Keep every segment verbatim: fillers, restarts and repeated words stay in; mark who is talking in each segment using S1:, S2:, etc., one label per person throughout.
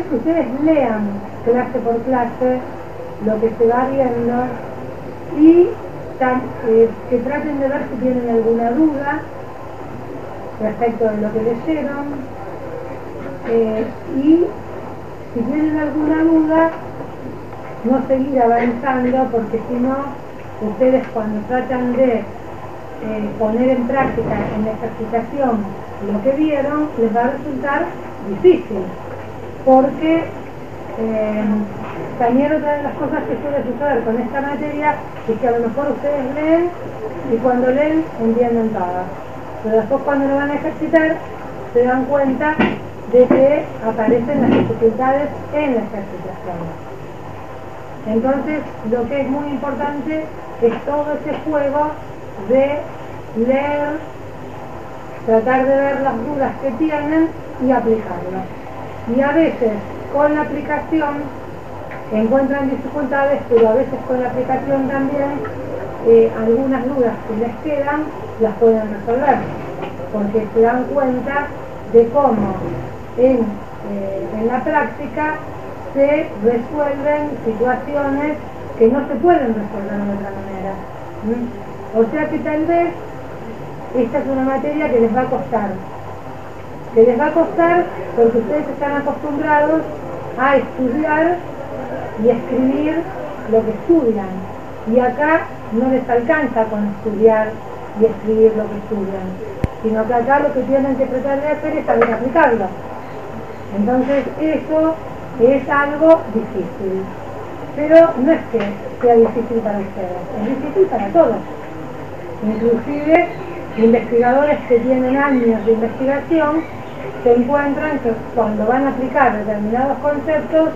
S1: ustedes lean clase por clase lo que se va viendo y tan, eh, que traten de ver si tienen alguna duda respecto de lo que leyeron, eh, y si tienen alguna duda no seguir avanzando, porque si no ustedes cuando tratan de eh, poner en práctica en la ejercitación lo que vieron les va a resultar difícil, porque eh, también otra de las cosas que suele suceder con esta materia es que a lo mejor ustedes leen y cuando leen entienden todo, pero después cuando lo van a ejercitar se dan cuenta de que aparecen las dificultades en la ejercitación. Entonces lo que es muy importante es todo ese juego de leer, tratar de ver las dudas que tienen y aplicarlo. Y a veces con la aplicación encuentran dificultades, pero a veces con la aplicación también eh, algunas dudas que les quedan las pueden resolver, porque se dan cuenta de cómo en, eh, en la práctica se resuelven situaciones que no se pueden resolver de otra manera. ¿Mm? O sea que tal vez esta es una materia que les va a costar, que les va a costar porque ustedes están acostumbrados a estudiar y escribir lo que estudian, y acá no les alcanza con estudiar y escribir lo que estudian, sino que acá lo que tienen que tratar de hacer es saber aplicarlo. Entonces eso es algo difícil, pero no es que sea difícil para ustedes, es difícil para todos. Inclusive investigadores que tienen años de investigación se encuentran que cuando van a aplicar determinados conceptos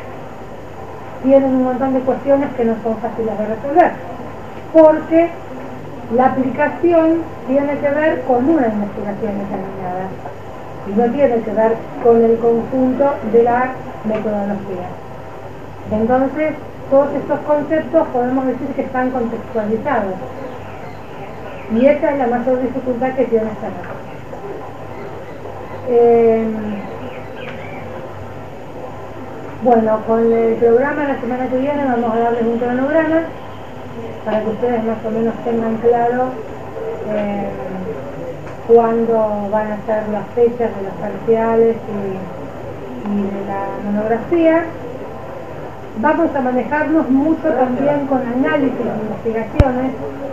S1: tienen un montón de cuestiones que no son fáciles de resolver, porque la aplicación tiene que ver con una investigación determinada y no tiene que ver con el conjunto de la metodología. Entonces, todos estos conceptos podemos decir que están contextualizados, y esa es la mayor dificultad que tiene esta materia. Eh, bueno, con el programa la semana que viene vamos a darles un cronograma para que ustedes más o menos tengan claro eh, cuándo van a ser las fechas de los parciales y, y de la monografía. Vamos a manejarnos mucho también con análisis de investigaciones,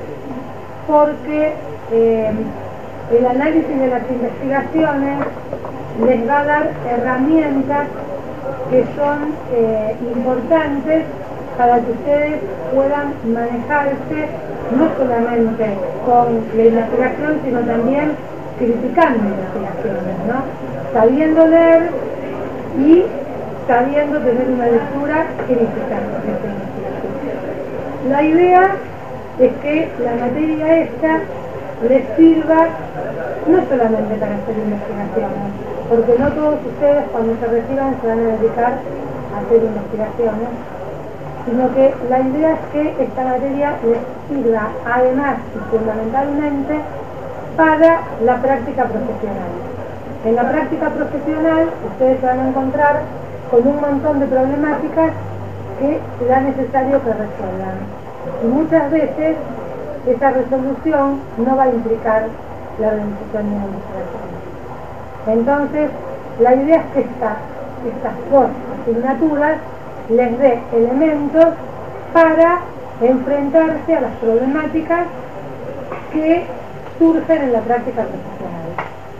S1: porque eh, el análisis de las investigaciones les va a dar herramientas que son eh, importantes para que ustedes puedan manejarse no solamente con la investigación, sino también criticando investigaciones, ¿no? Sabiendo leer y sabiendo tener una lectura crítica de esta investigación. La idea es que la materia esta les sirva no solamente para hacer investigaciones, porque no todos ustedes cuando se reciban se van a dedicar a hacer investigaciones, sino que la idea es que esta materia les sirva además y fundamentalmente para la práctica profesional. En la práctica profesional ustedes se van a encontrar con un montón de problemáticas que será necesario que resuelvan, y muchas veces esa resolución no va a implicar la organización de una investigación. Entonces, la idea es que esta, estas dos asignaturas les dé elementos para enfrentarse a las problemáticas que surgen en la práctica profesional.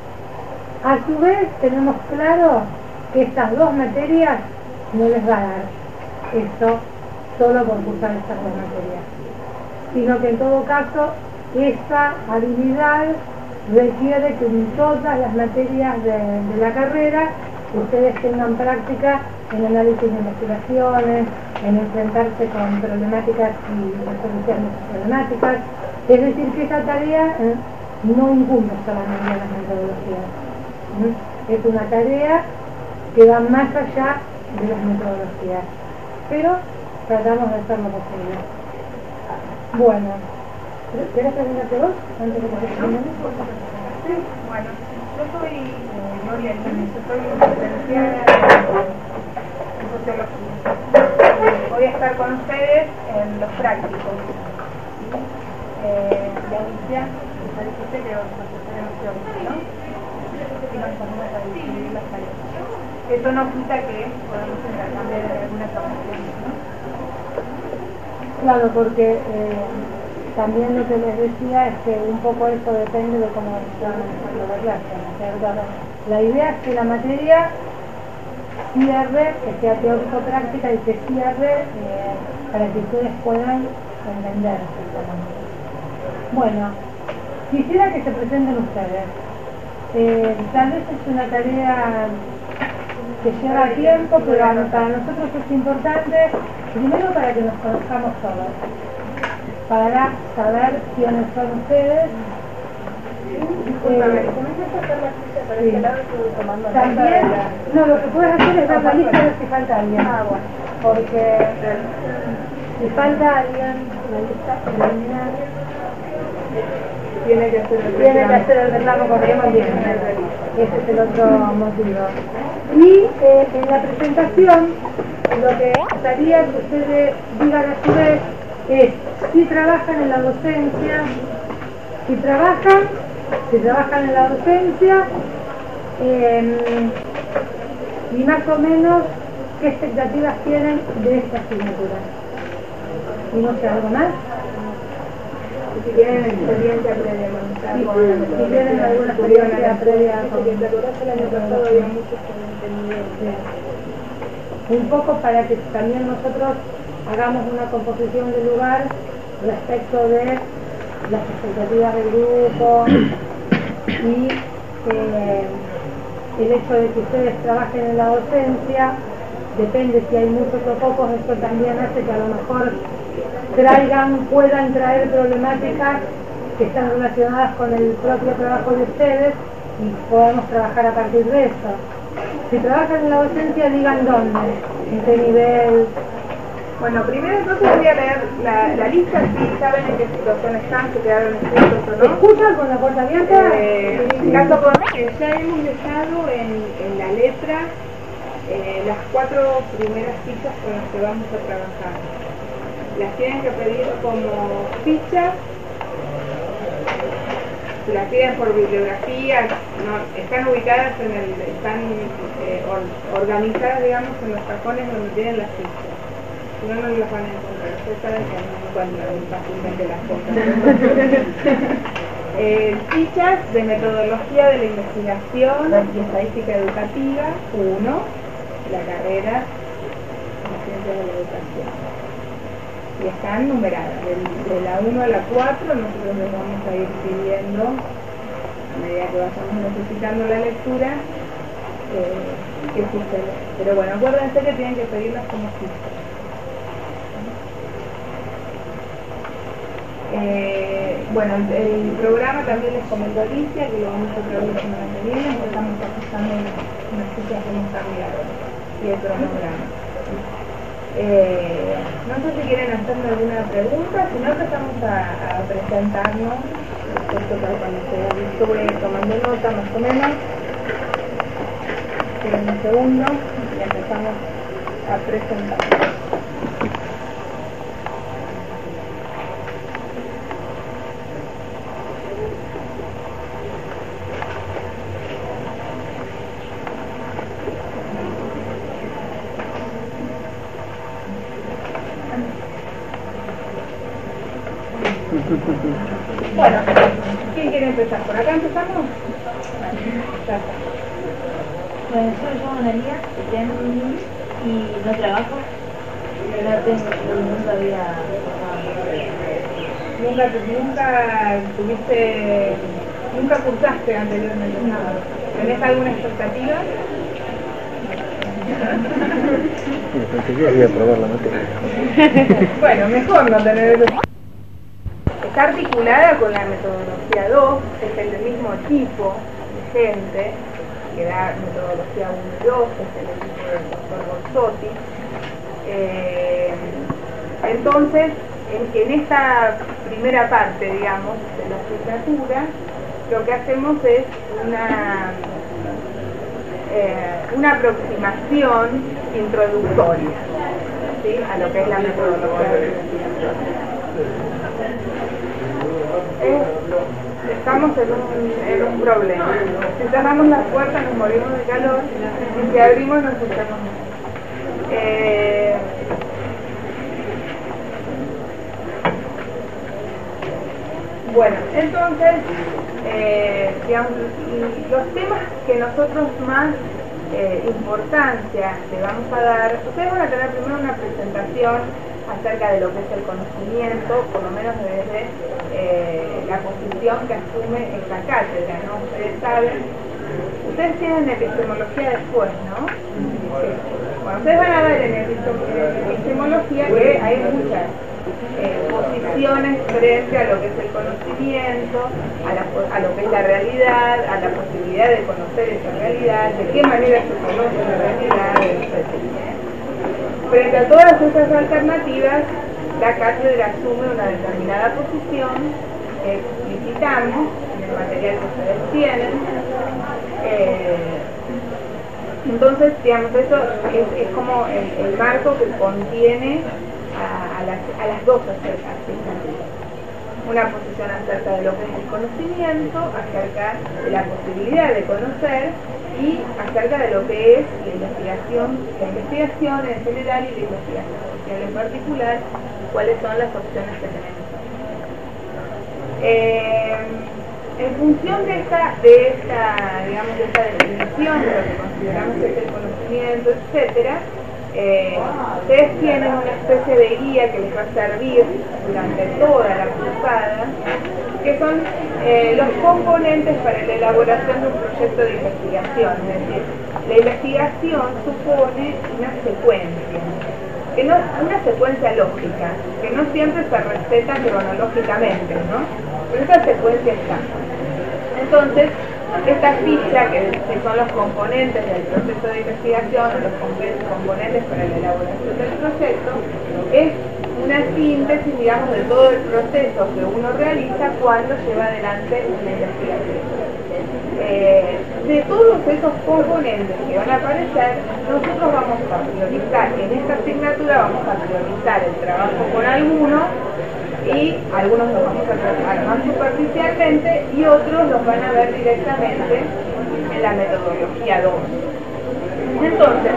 S1: A su vez, tenemos claro que estas dos materias no les va a dar esto solo por cursar estas dos materias, sino que en todo caso esa habilidad requiere que en todas las materias de, de la carrera ustedes tengan práctica en análisis de investigaciones, en enfrentarse con problemáticas y resolución de esas problemáticas. Es decir, que esa tarea eh, no incumbe solamente a las metodologías. ¿Mm? Es una tarea que va más allá de las metodologías, pero tratamos de hacer lo posible. Bueno, ¿querés preguntarte vos antes de que te termine?
S2: Sí, bueno, yo soy eh, Gloria Núñez, yo soy licenciada estar con ustedes en los prácticos. Eh, y Alicia, ya dijiste que los profesores teóricos, ¿no? Y nos ponemos a distribuir las tareas. Eso no quita que podamos intercambiar algunas ocasiones, ¿no?
S1: Claro, porque eh, también lo que les decía es que un poco eso depende de cómo están manejando la clase, ¿no es cierto? La idea es que la materia cierre, que sea teórico-práctica y que cierre eh, para que ustedes puedan entender. Bueno, quisiera que se presenten ustedes. Eh, tal vez es una tarea que lleva tiempo, pero para nosotros es importante, primero para que nos conozcamos todos, para saber quiénes son ustedes.
S2: Disculpame, ¿comenzaste a hacer la ficha para este lado? Estuve tomando nota de
S1: También,
S2: la...
S1: no, lo que puedes hacer es dar la lista de si falta alguien.
S2: Ah, bueno.
S1: Porque si falta alguien, la lista preliminar
S2: Tiene que hacer el
S1: tiene que
S2: reclamo.
S1: hacer el reclamo correspondiente. Ese es el otro motivo. Y eh, en la presentación, lo que gustaría que ustedes digan a su vez es si trabajan en la docencia, si trabajan, si trabajan en la docencia, eh, y más o menos qué expectativas tienen de esta asignatura. Y no sé, ¿algo más?
S2: Si tienen experiencia previa con esta,
S1: Sí,
S2: con la
S1: si
S2: metodología,
S1: tienen alguna experiencia previa con-
S2: porque te acordás que el año pasado había muchos que no entendían.
S1: Sí. Un poco para que también nosotros hagamos una composición del lugar respecto de las expectativas del grupo y eh, el hecho de que ustedes trabajen en la docencia, depende si hay muchos o pocos, esto también hace que a lo mejor traigan, puedan traer problemáticas que están relacionadas con el propio trabajo de ustedes y podamos trabajar a partir de eso. Si trabajan en la docencia, digan dónde, en qué nivel.
S2: Bueno, primero entonces voy a leer la, la lista, si saben en qué situación están, se quedaron escritos o
S1: ¿Se
S2: no.
S1: escuchan con la puerta abierta?
S2: Eh, caso por, eh, ya hemos dejado en, en la letra eh, las cuatro primeras fichas con las que vamos a trabajar. Las tienen que pedir como fichas, si las piden por bibliografía, no, están ubicadas en el, están eh, or, organizadas, digamos, en los cajones donde tienen las fichas. Si no, no las van a encontrar. Ustedes saben que no encuentran fácilmente las cosas. eh, fichas de metodología de la investigación y estadística educativa, uno, la carrera de ciencias de la educación. Y están numeradas, de, de la uno a la cuatro nosotros les vamos a ir pidiendo, a medida que vayamos necesitando la lectura, eh, que sucede. Pero bueno, acuérdense que tienen que pedirlas como fichas. Eh, bueno, el, el programa también les comentó Alicia, que lo vamos a traer la semana que viene, porque estamos ajustando unas fichas que hemos cambiado y el cronograma. Eh, no sé si quieren hacerme alguna pregunta, si no empezamos a, a presentarnos, respecto para cuando esté listo voy a ir tomando nota más o menos. Esperen un segundo y empezamos a presentar. Bueno, ¿quién quiere empezar? ¿Por acá empezamos? Ya está.
S3: Bueno, yo me llamo Analia, tengo un niño y no trabajo. No tengo, nunca había
S2: ¿Nunca, nunca tuviste, nunca cursaste anteriormente nada? ¿Tenés alguna expectativa?
S4: Pensé que iba a probar la materia.
S2: Bueno, mejor no tener eso. Está articulada con la metodología dos, es el mismo equipo de gente que da metodología uno y dos, es el equipo del doctor Borsotti. Eh, entonces, en, en esta primera parte, digamos, de la asignatura, lo que hacemos es una, eh, una aproximación introductoria. ¿sí? A lo que es la metodología de investigación. Eh, estamos en un, en un problema. Si cerramos las puertas nos morimos de calor, y si abrimos nos escuchamos. Eh, bueno, entonces, eh, digamos, los temas que nosotros más eh, importancia le vamos a dar, ustedes van a tener primero una presentación acerca de lo que es el conocimiento, por lo menos desde eh, la posición que asume esta cátedra, ¿no? Ustedes saben, ustedes tienen epistemología después, ¿no? Sí. Bueno, ustedes van a ver en epistemología que hay muchas eh, posiciones frente a lo que es el conocimiento, a, la, a lo que es la realidad, a la posibilidad de conocer esa realidad, de qué manera se conoce la realidad, etcétera. Frente a todas esas alternativas, la cátedra asume una determinada posición que explicitamos en el material que ustedes tienen. Eh, entonces, digamos, eso es, es como el, el marco que contiene a, a, las, a las dos alternativas. Una posición acerca de lo que es el conocimiento, acerca de la posibilidad de conocer y acerca de lo que es la investigación, la investigación en general y la investigación social en particular, cuáles son las opciones que tenemos. Eh, en función de esta, de esta, digamos, de esta definición de lo que consideramos que es el conocimiento, etcétera, Eh, ustedes tienen una especie de guía que les va a servir durante toda la cursada, que son eh, los componentes para la elaboración de un proyecto de investigación. Es decir, la investigación supone una secuencia, que no, una secuencia lógica, que no siempre se receta cronológicamente, ¿no? Pero esa secuencia está. Entonces, esta ficha, que, que son los componentes del proceso de investigación, o los componentes para la elaboración del proyecto, es una síntesis, digamos, de todo el proceso que uno realiza cuando lleva adelante una investigación. Eh, de todos esos componentes que van a aparecer, nosotros vamos a priorizar, en esta asignatura vamos a priorizar el trabajo con algunos, y algunos los vamos a tratar más superficialmente y otros los van a ver directamente en la metodología dos. Entonces,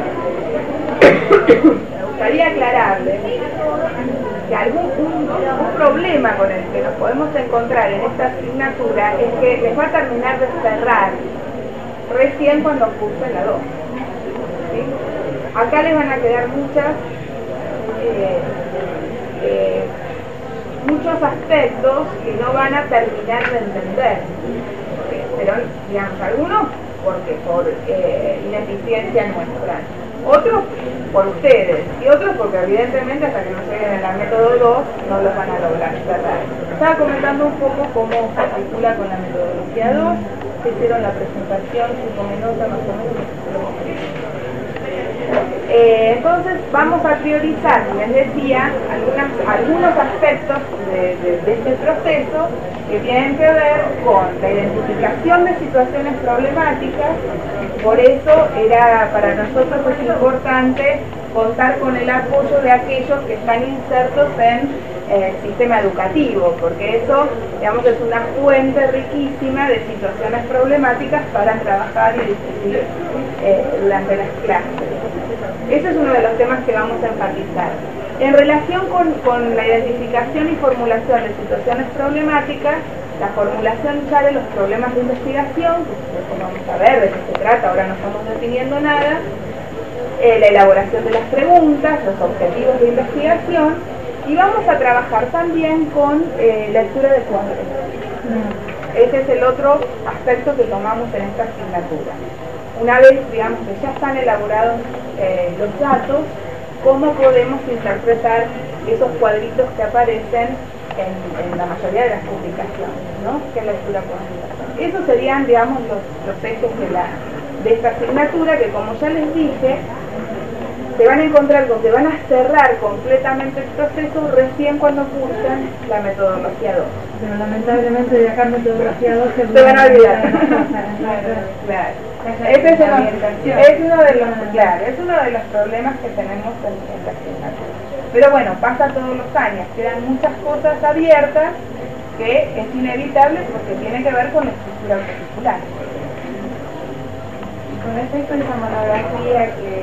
S2: me gustaría aclararles que algún un, un problema con el que nos podemos encontrar en esta asignatura es que les va a terminar de cerrar recién cuando cursen la dos. ¿Sí? Acá les van a quedar muchas eh, eh, muchos aspectos que no van a terminar de entender, pero digamos algunos porque por eh, ineficiencia nuestra, otros por ustedes y otros porque evidentemente hasta que no lleguen a la método dos no los van a lograr cerrar. Estaba comentando un poco cómo se articula con la metodología dos, se hicieron la presentación, cinco minutos más o menos. Eh, entonces vamos a priorizar, les decía, algunas, algunos aspectos de, de, de este proceso que tienen que ver con la identificación de situaciones problemáticas. Por eso era para nosotros es importante contar con el apoyo de aquellos que están insertos en el sistema educativo, porque eso, digamos, es una fuente riquísima de situaciones problemáticas para trabajar y discutir eh, durante las clases. Ese es uno de los temas que vamos a enfatizar. En relación con, con la identificación y formulación de situaciones problemáticas, la formulación ya de los problemas de investigación, que vamos a ver de qué se trata, ahora no estamos definiendo nada, eh, la elaboración de las preguntas, los objetivos de investigación, y vamos a trabajar también con eh, lectura de cuadros. Ese es el otro aspecto que tomamos en esta asignatura. Una vez, digamos, que ya están elaborados eh, los datos, ¿cómo podemos interpretar esos cuadritos que aparecen en, en la mayoría de las publicaciones, ¿no? ¿Qué lectura cuantitativa? Esos serían, digamos, los, los ejes de, la, de esta asignatura que, como ya les dije, se van a encontrar con que van a cerrar completamente el proceso recién cuando cursan la metodología dos.
S1: Pero lamentablemente de acá metodología dos se
S2: van a olvidar. Claro. Ese es uno, es uno de los, claro, es uno de los problemas que tenemos en, en la asignatura. Pero bueno, pasa todos los años, quedan muchas cosas abiertas que es inevitable porque tiene que ver con la estructura curricular.
S5: Con respecto a esa monografía que,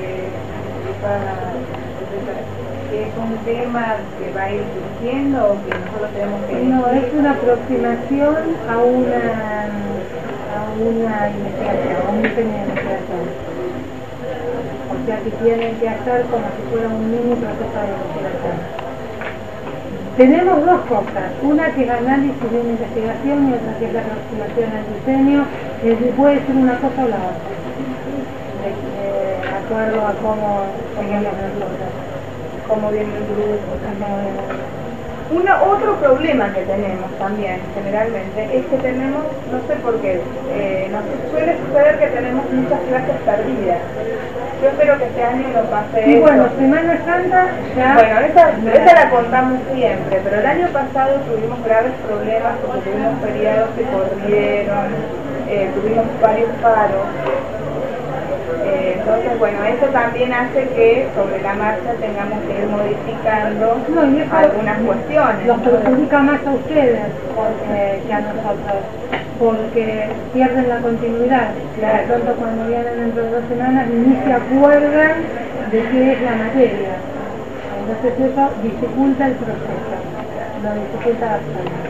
S5: que es un tema que va a ir surgiendo o que nosotros tenemos que...
S1: No, es una aproximación a una, a una investigación, a un diseño de investigación. O sea que tienen que hacer como si fuera un mini proceso de investigación. Tenemos dos cosas, una que es análisis de una investigación y otra que es la aproximación al diseño, que puede ser una cosa o la otra, de, de acuerdo a cómo seguimos nosotros, cómo viene el grupo, cómo viene el grupo.
S2: Uno, otro problema que tenemos también, generalmente, es que tenemos, no sé por qué, eh, nos suele suceder que tenemos muchas clases perdidas. Yo espero que este año no pase
S1: Y
S2: eso.
S1: bueno, Semana Santa ya...
S2: Bueno, esa, esa la contamos siempre, pero el año pasado tuvimos graves problemas porque tuvimos feriados que corrieron, eh, tuvimos varios paros. Eh, entonces, bueno, eso también hace que sobre la marcha tengamos que ir modificando
S1: No, y eso
S2: algunas cuestiones.
S1: los perjudica más a ustedes porque, que a nosotros, porque pierden la continuidad.
S2: Claro.
S1: De pronto cuando vienen dentro de dos semanas ni se acuerdan de qué es la materia. Entonces eso dificulta el proceso, lo dificulta bastante.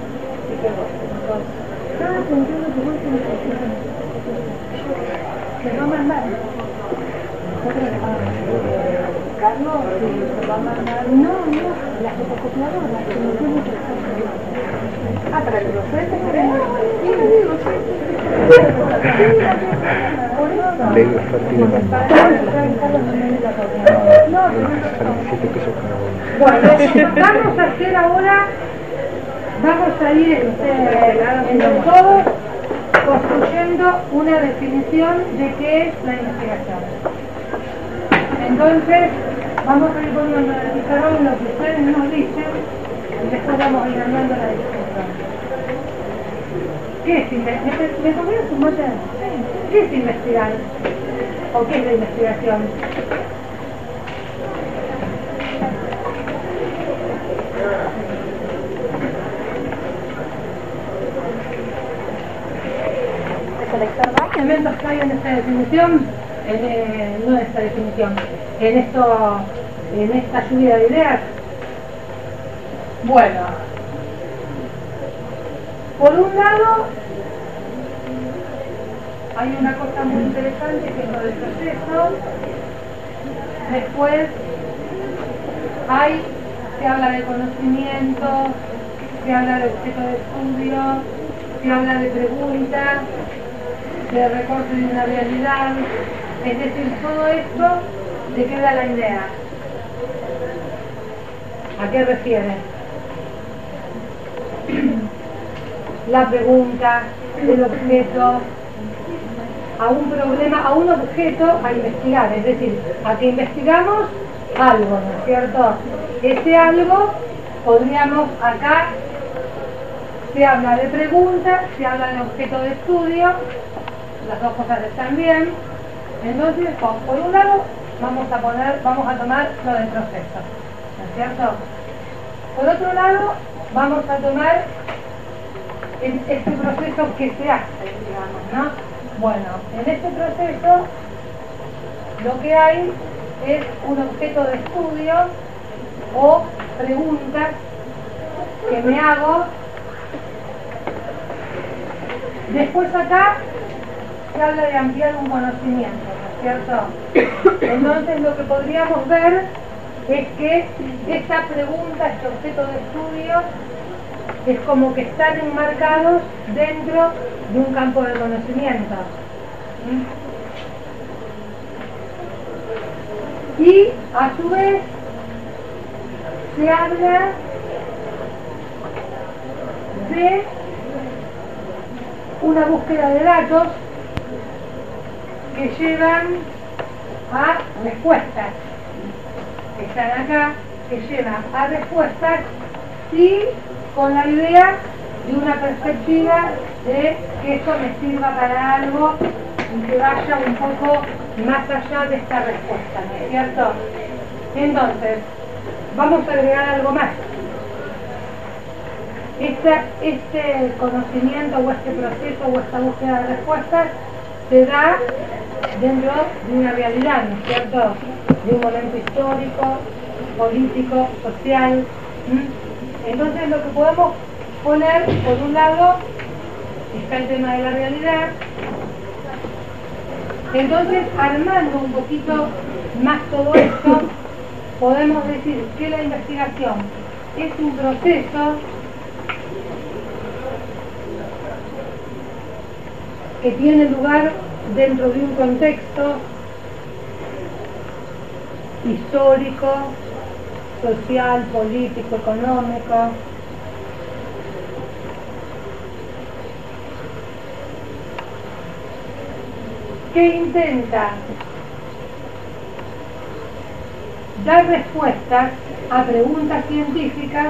S1: Estaba pensando que vos tenés que se va a mandar. Nosotros le vamos a mandar. Carlos, sí, se va a mandar. No, no, las fotocopiadoras, que no tienen que estar. Ah, para los docentes queremos. Sí, lo digo, sí. Por eso.
S4: Le digo, Fati,
S1: No,
S4: siete pesos cada uno.
S1: bueno, vamos a hacer ahora, vamos a ir este, entre todos construyendo una definición de qué es la investigación. Entonces, vamos a ir poniendo en el pizarrón lo que ustedes nos dicen y después vamos a ir andando la discusión. ¿Qué es investigar? ¿Me comieron su mate? ¿Qué es investigar? ¿O qué es la investigación? Elementos que hay en esta definición, en, eh, no en esta definición, en esto, en esta lluvia de ideas. Bueno, por un lado hay una cosa muy interesante que es lo del proceso. Después hay, se habla de conocimiento, se habla de objeto de estudio, se habla de preguntas, de recorte de una realidad, es decir, todo esto, ¿de qué da la idea? ¿A qué refiere? La pregunta, el objeto, a un problema, a un objeto a investigar, es decir, a que investigamos algo, ¿no es cierto? Ese algo podríamos acá, se habla de pregunta, se habla de objeto de estudio, las dos cosas están bien. Entonces, por un lado, vamos a poner, vamos a tomar lo del proceso, ¿no es cierto? Por otro lado, vamos a tomar el, este proceso que se hace, digamos, ¿no? Bueno, en este proceso, lo que hay es un objeto de estudio o preguntas que me hago. Después acá se habla de ampliar un conocimiento, ¿no es cierto? Entonces lo que podríamos ver es que esta pregunta, este objeto de estudio, es como que están enmarcados dentro de un campo de conocimiento. ¿Sí? Y a su vez se habla de una búsqueda de datos que llevan a respuestas, que están acá, que llevan a respuestas y con la idea de una perspectiva de que esto me sirva para algo y que vaya un poco más allá de esta respuesta, ¿no es cierto? Entonces, vamos a agregar algo más. Este, este conocimiento o este proceso o esta búsqueda de respuestas se da dentro de una realidad, ¿no es cierto? De un momento histórico, político, social. ¿Mm? Entonces lo que podemos poner, por un lado, está el tema de la realidad. Entonces, armando un poquito más todo esto, podemos decir que la investigación es un proceso que tiene lugar dentro de un contexto histórico, social, político, económico, que intenta dar respuestas a preguntas científicas.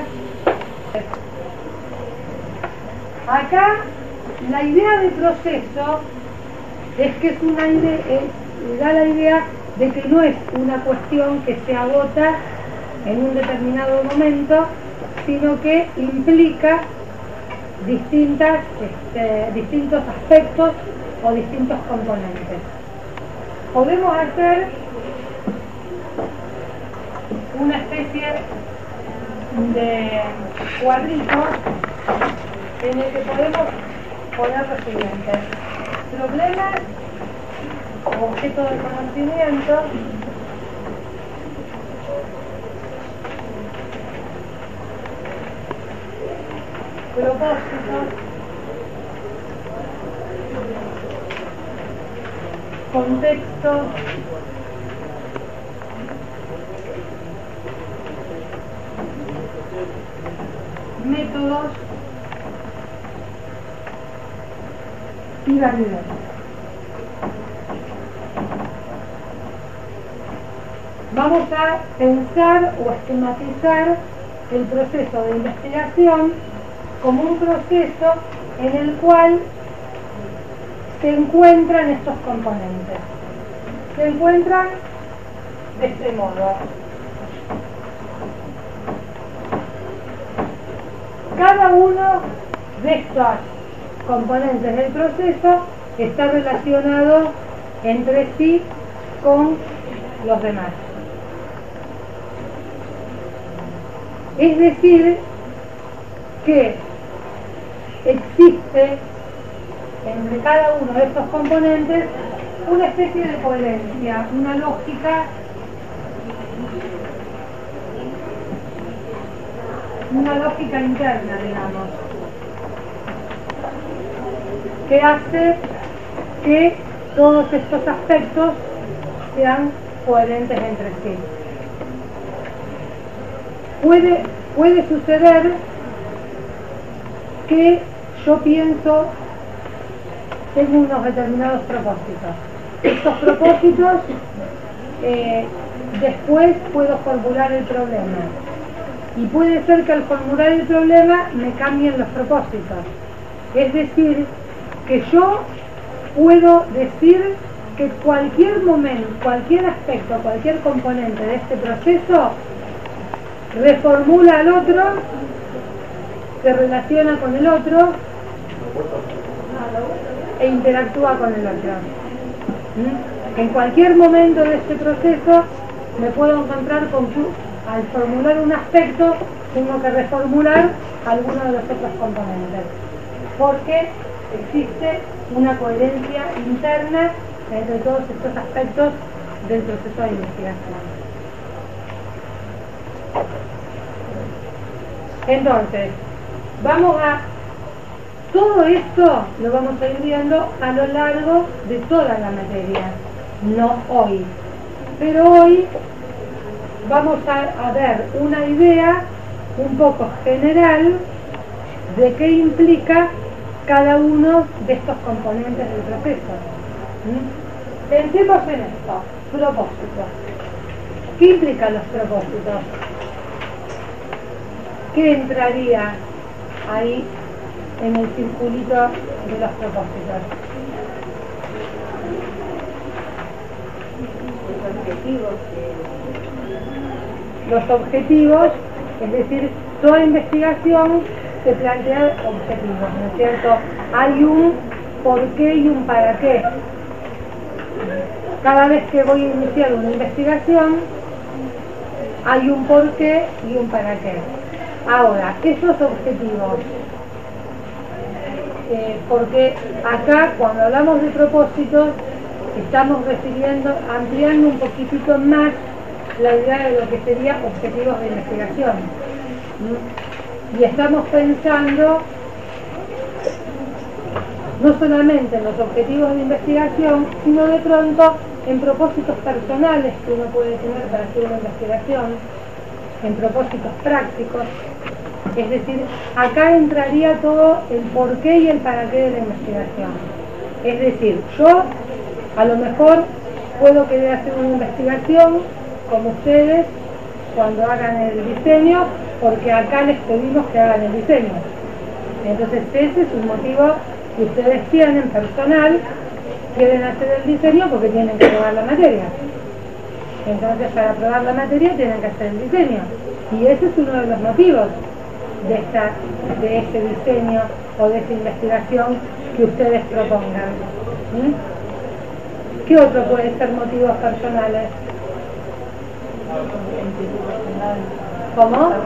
S1: Acá la idea de proceso es que es una idea, es, da la idea de que no es una cuestión que se agota en un determinado momento, sino que implica distintas, este, distintos aspectos o distintos componentes. Podemos hacer una especie de cuadrito en el que podemos poner lo siguiente: problemas, objeto de conocimiento, propósitos, contexto, métodos y validez. Vamos a pensar o esquematizar el proceso de investigación como un proceso en el cual se encuentran estos componentes. Se encuentran de este modo. Cada uno de estos componentes del proceso está relacionado entre sí con los demás. Es decir, que existe entre cada uno de estos componentes una especie de coherencia, una lógica, una lógica interna, digamos, que hace que todos estos aspectos sean coherentes entre sí. Puede, puede suceder que yo pienso, tengo unos determinados propósitos. Estos propósitos, eh, después puedo formular el problema. Y puede ser que al formular el problema me cambien los propósitos. Es decir, que yo puedo decir que cualquier momento, cualquier aspecto, cualquier componente de este proceso reformula al otro, se relaciona con el otro e interactúa con el otro. ¿Mm? En cualquier momento de este proceso me puedo encontrar con que al formular un aspecto tengo que reformular alguno de los otros componentes, porque existe una coherencia interna entre todos estos aspectos del proceso de investigación. Entonces, vamos a... todo esto lo vamos a ir viendo a lo largo de toda la materia, no hoy. Pero hoy vamos a, a ver una idea un poco general de qué implica cada uno de estos componentes del proceso. ¿Mm? Pensemos en esto, propósitos. ¿Qué implican los propósitos? ¿Qué entraría ahí en el circulito de los propósitos?
S5: objetivos que...
S1: Los objetivos, es decir, toda investigación se plantea objetivos, ¿no es cierto? Hay un por qué y un para qué. Cada vez que voy a iniciar una investigación, hay un por qué y un para qué. Ahora, esos objetivos, eh, porque acá cuando hablamos de propósitos, estamos refiriendo, ampliando un poquitito más la idea de lo que sería objetivos de investigación. ¿Mm? Y estamos pensando no solamente en los objetivos de investigación, sino de pronto en propósitos personales que uno puede tener para hacer una investigación, en propósitos prácticos. Es decir, acá entraría todo el por qué y el para qué de la investigación. Es decir, yo a lo mejor puedo querer hacer una investigación como ustedes cuando hagan el diseño, porque acá les pedimos que hagan el diseño. Entonces ese es un motivo que ustedes tienen personal, quieren hacer el diseño porque tienen que probar la materia. Entonces para probar la materia tienen que hacer el diseño. Y ese es uno de los motivos de, esta, de este diseño o de esta investigación que ustedes propongan. ¿Mm? ¿Qué otro puede ser motivos personales? ¿Cómo?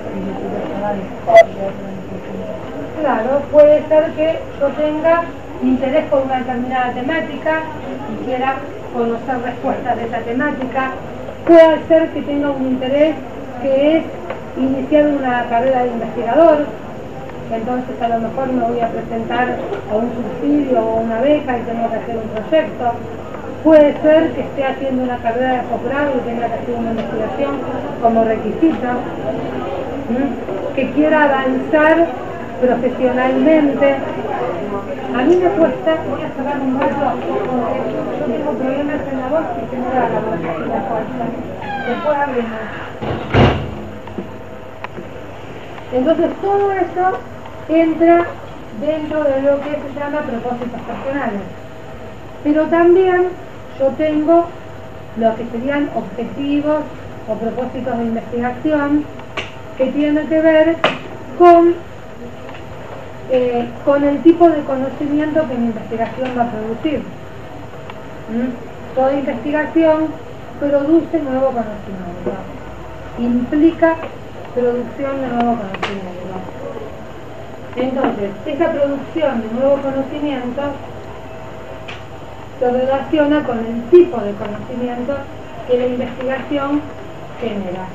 S1: Claro, puede ser que yo tenga interés por una determinada temática y quiera conocer respuestas de esa temática. Puede ser que tenga un interés que es iniciar una carrera de investigador, entonces a lo mejor me voy a presentar a un subsidio o una beca y tengo que hacer un proyecto. Puede ser que esté haciendo una carrera de posgrado y tenga que hacer una investigación como requisito, ¿Mm? que quiera avanzar profesionalmente. A mí me cuesta, voy a cerrar un rato porque yo tengo problemas en la voz y se me da la voz y la fuerza. Después hablemos. Entonces todo eso entra dentro de lo que se llama propósitos personales. Pero también yo tengo lo que serían objetivos o propósitos de investigación que tienen que ver con, eh, con el tipo de conocimiento que mi investigación va a producir. ¿Mm? Toda investigación produce nuevo conocimiento, implica producción de nuevo conocimiento. Entonces, esa producción de nuevo conocimiento se relaciona con el tipo de conocimiento que la investigación genera.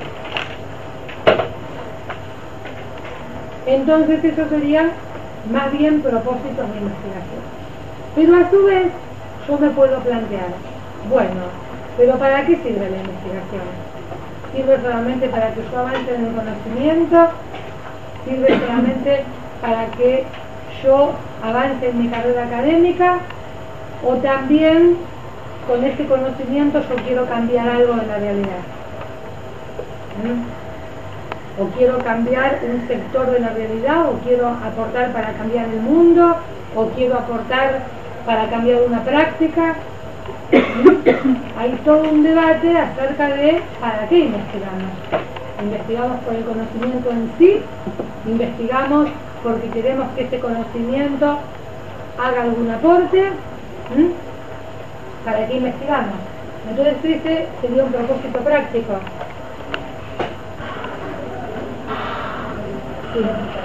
S1: Entonces, esos serían más bien propósitos de investigación. Pero a su vez, yo me puedo plantear, bueno, ¿pero para qué sirve la investigación? ¿Sirve solamente para que yo avance en el conocimiento? ¿Sirve solamente para que yo avance en mi carrera académica? ¿O también con este conocimiento yo quiero cambiar algo en la realidad? ¿Mm? ¿O quiero cambiar un sector de la realidad? ¿O quiero aportar para cambiar el mundo? ¿O quiero aportar para cambiar una práctica? Hay todo un debate acerca de para qué investigamos. Investigamos por el conocimiento en sí, investigamos porque queremos que ese conocimiento haga algún aporte. ¿Mm? ¿Para qué investigamos? Entonces ese sería un propósito práctico. Sí.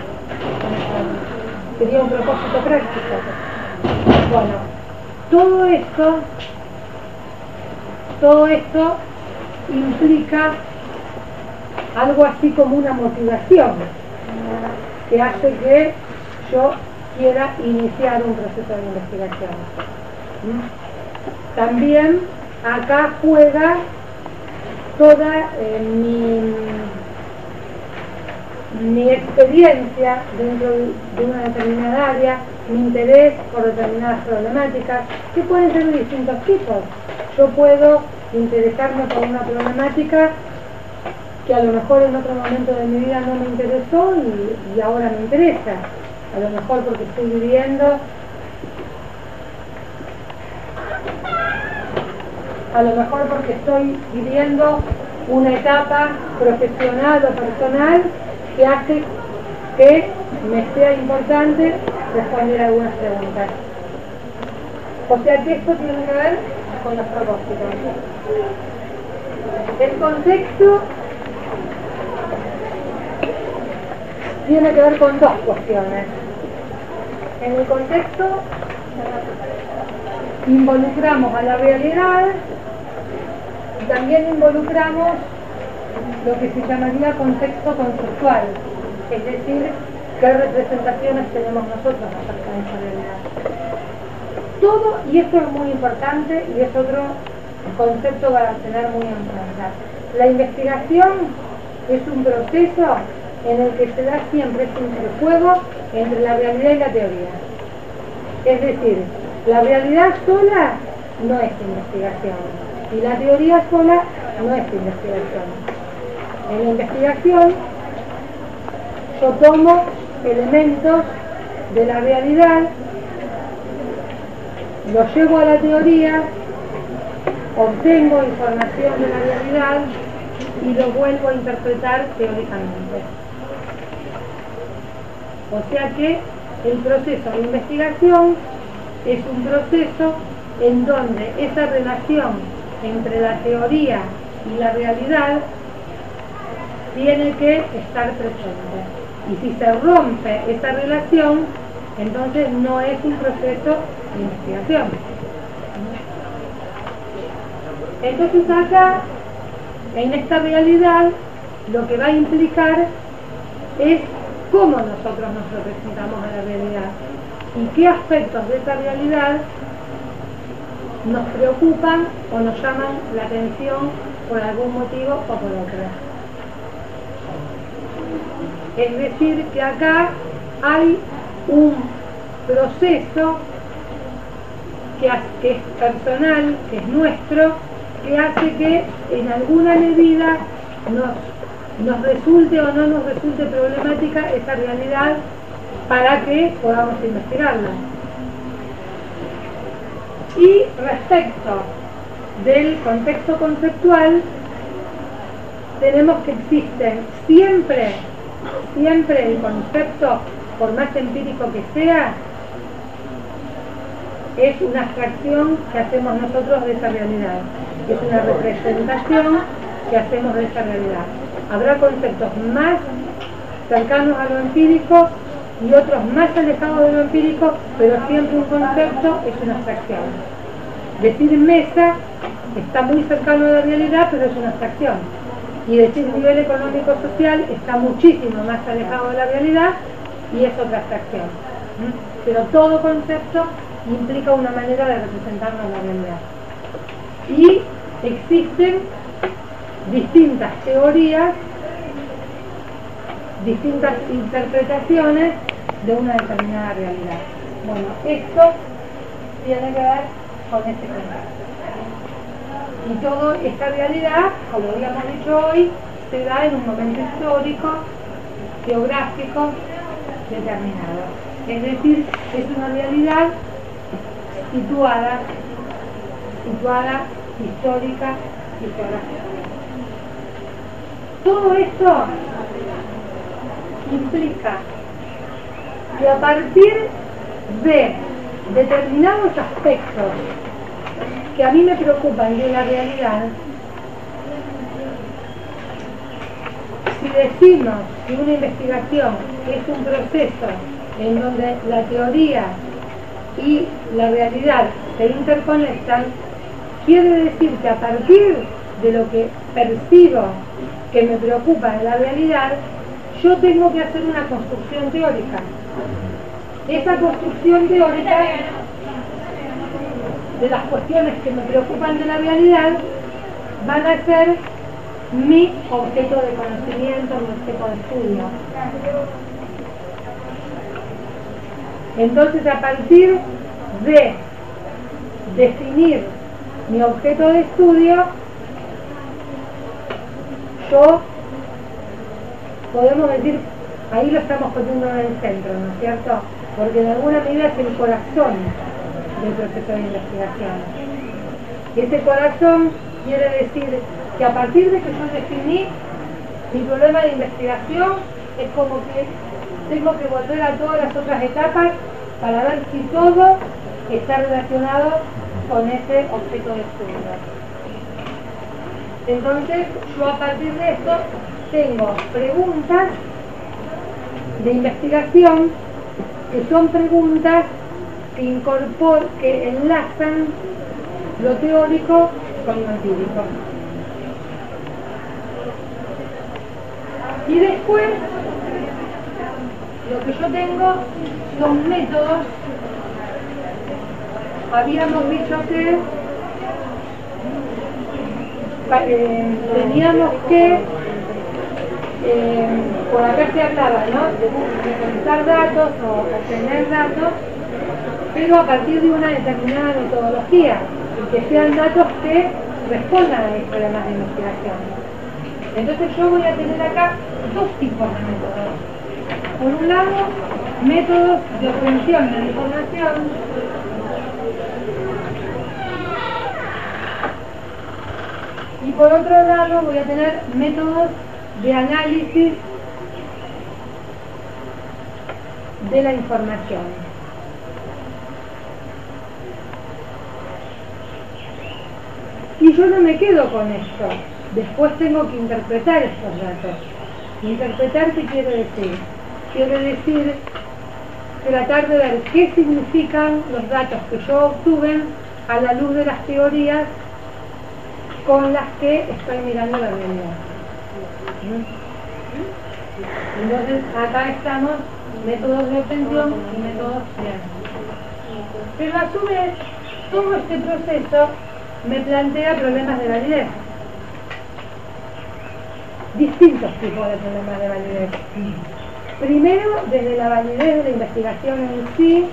S1: Sería un propósito práctico. Bueno, todo esto todo esto implica algo así como una motivación que hace que yo quiera iniciar un proceso de investigación. ¿Mm? También acá juega toda eh, mi, mi experiencia dentro de una determinada área, mi interés por determinadas problemáticas, que pueden ser de distintos tipos. Yo puedo interesarme por una problemática que a lo mejor en otro momento de mi vida no me interesó y, y ahora me interesa. A lo mejor porque estoy viviendo a lo mejor porque estoy viviendo una etapa profesional o personal que hace que me sea importante responder algunas preguntas. O sea que esto tiene que ver con los propósitos. El contexto tiene que ver con dos cuestiones. En el contexto involucramos a la realidad y también involucramos lo que se llamaría contexto conceptual, es decir, qué representaciones tenemos nosotros acerca de esa realidad. Todo, y esto es muy importante y es otro concepto para tener muy en cuenta, la investigación es un proceso en el que se da siempre un juego entre la realidad y la teoría. Es decir, la realidad sola no es investigación y la teoría sola no es investigación. En la investigación yo tomo elementos de la realidad, los llevo a la teoría, obtengo información de la realidad y lo vuelvo a interpretar teóricamente. O sea que el proceso de investigación es un proceso en donde esa relación entre la teoría y la realidad tiene que estar presente. Y si se rompe esa relación, entonces no es un proceso de investigación. Entonces acá, en esta realidad, lo que va a implicar es cómo nosotros nos representamos a la realidad y qué aspectos de esa realidad nos preocupan o nos llaman la atención por algún motivo o por otro. Es decir, que acá hay un proceso que, que es personal, que es nuestro, que hace que en alguna medida nos, nos resulte o no nos resulte problemática esa realidad para que podamos investigarla. Y respecto del contexto conceptual, tenemos que existen siempre, siempre el concepto, por más empírico que sea, es una abstracción que hacemos nosotros de esa realidad, es una representación que hacemos de esa realidad. Habrá conceptos más cercanos a lo empírico y otros más alejados de lo empírico, pero siempre un concepto es una abstracción. Decir mesa está muy cercano a la realidad, pero es una abstracción. Y decir nivel económico-social está muchísimo más alejado de la realidad y es otra abstracción. Pero todo concepto implica una manera de representarnos la realidad. Y existen distintas teorías, distintas interpretaciones de una determinada realidad. Bueno, esto tiene que ver con este concepto. Y toda esta realidad, como habíamos dicho hoy, se da en un momento histórico, geográfico determinado. Es decir, es una realidad situada, situada, histórica y geográfica. Todo esto implica que a partir de determinados aspectos que a mí me preocupan de la realidad, si decimos que una investigación es un proceso en donde la teoría y la realidad se interconectan, quiere decir que a partir de lo que percibo que me preocupa de la realidad, yo tengo que hacer una construcción teórica. Esa construcción teórica de las cuestiones que me preocupan de la realidad van a ser mi objeto de conocimiento, mi objeto de estudio. Entonces, a partir de definir mi objeto de estudio, yo podemos decir, ahí lo estamos poniendo en el centro, ¿no es cierto? Porque de alguna medida es el corazón del proceso de investigación. Y ese corazón quiere decir que a partir de que yo definí mi problema de investigación, es como que tengo que volver a todas las otras etapas para ver si todo está relacionado con ese objeto de estudio. Entonces, yo a partir de esto tengo preguntas de investigación que son preguntas que incorporan, que enlazan lo teórico con lo empírico. Y después, lo que yo tengo son métodos. Habíamos dicho que eh, teníamos que, eh, por acá se hablaba, ¿no?, de, de contar datos o obtener datos, pero a partir de una determinada metodología, que sean datos que respondan a mis problemas de investigación. Entonces yo voy a tener acá dos tipos de métodos. Por un lado, métodos de obtención de la información, y por otro lado voy a tener métodos de análisis de la información. Y yo no me quedo con esto. Después tengo que interpretar estos datos. ¿Interpretar qué quiere decir? Quiere decir tratar de ver qué significan los datos que yo obtuve a la luz de las teorías con las que estoy mirando la realidad. Entonces, acá estamos, métodos de obtención y métodos de análisis. Pero a su vez, todo este proceso me plantea problemas de validez. Distintos tipos de problemas de validez. Primero, desde la validez de la investigación en sí,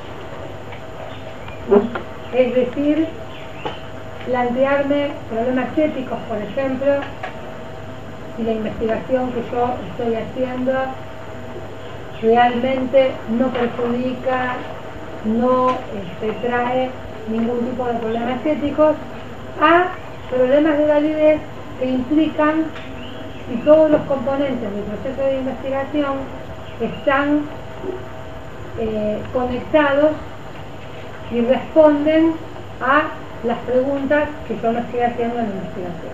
S1: es decir, plantearme problemas éticos, por ejemplo, si la investigación que yo estoy haciendo realmente no perjudica, no este, trae ningún tipo de problemas éticos, a problemas de validez que implican si todos los componentes del proceso de investigación están eh, conectados y responden a las preguntas que yo me estoy haciendo en la investigación.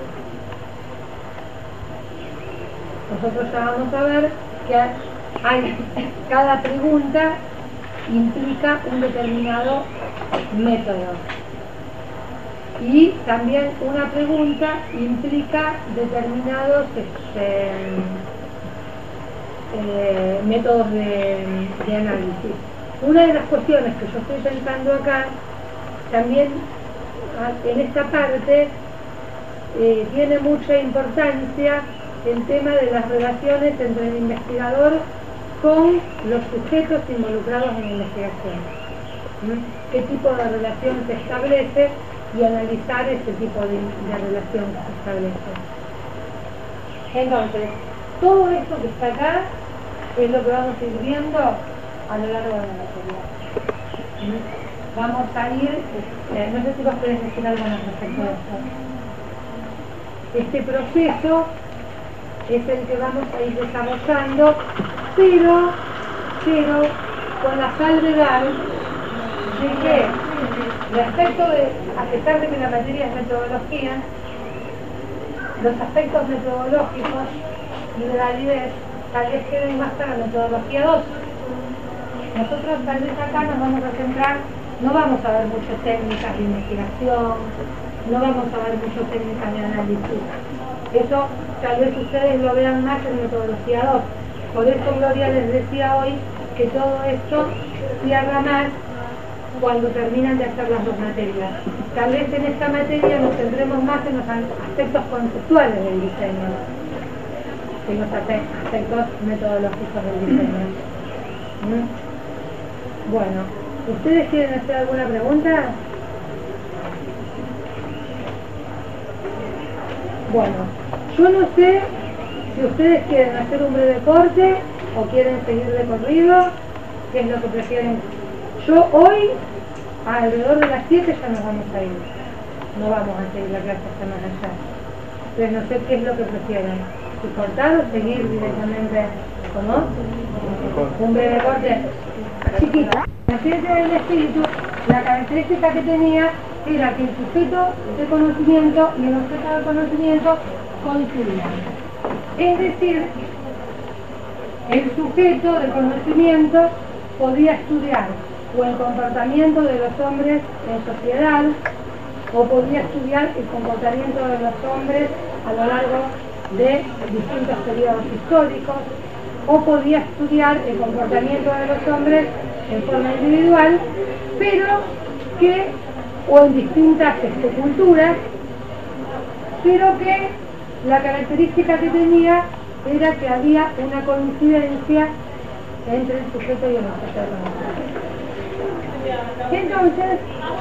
S1: Nosotros ya vamos a ver que hay, cada pregunta implica un determinado método. Y también una pregunta implica determinados este, eh, métodos de, de análisis. Una de las cuestiones que yo estoy pensando acá, también en esta parte, eh, tiene mucha importancia el tema de las relaciones entre el investigador con los sujetos involucrados en la investigación. ¿Mm? ¿Qué tipo de relación se establece? Y analizar ese tipo de, de relación que se establece. Entonces, todo esto que está acá es lo que vamos a ir viendo a lo largo de la materia. ¿Mm? Vamos a ir, eh, no sé si vos querés decir algo más respecto a esto. Este proceso es el que vamos a ir desarrollando, pero, pero con la salvedad de que respecto de, a pesar de que la materia es metodología, los aspectos metodológicos y de validez tal vez queden más para la metodología dos. Nosotros tal vez acá nos vamos a centrar, no vamos a ver muchas técnicas de investigación, no vamos a ver muchas técnicas de análisis. Eso tal vez ustedes lo vean más en metodología dos. Por eso Gloria les decía hoy que todo esto cierra más cuando terminan de hacer las dos materias. Tal vez en esta materia nos centremos más en los aspectos conceptuales del diseño que en los aspectos metodológicos del diseño. ¿Mm? Bueno, ¿ustedes quieren hacer alguna pregunta? Bueno, yo no sé si ustedes quieren hacer un breve corte o quieren seguir de corrido, qué es lo que prefieren. Yo hoy, alrededor de las siete, ya nos vamos a ir. no vamos a seguir la clase hasta más allá. Entonces no sé qué es lo que prefieren, si cortar o seguir directamente, ¿cómo? Un breve corte. Chiquita, la ciencia del espíritu, la característica que tenía era que el sujeto de conocimiento y el objeto de conocimiento coincidían. Es decir, el sujeto de conocimiento podía estudiar o el comportamiento de los hombres en sociedad, o podía estudiar el comportamiento de los hombres a lo largo de distintos periodos históricos, o podía estudiar el comportamiento de los hombres en forma individual, pero que, o en distintas este, culturas, pero que la característica que tenía era que había una coincidencia entre el sujeto y el objeto de conocimiento. Entonces,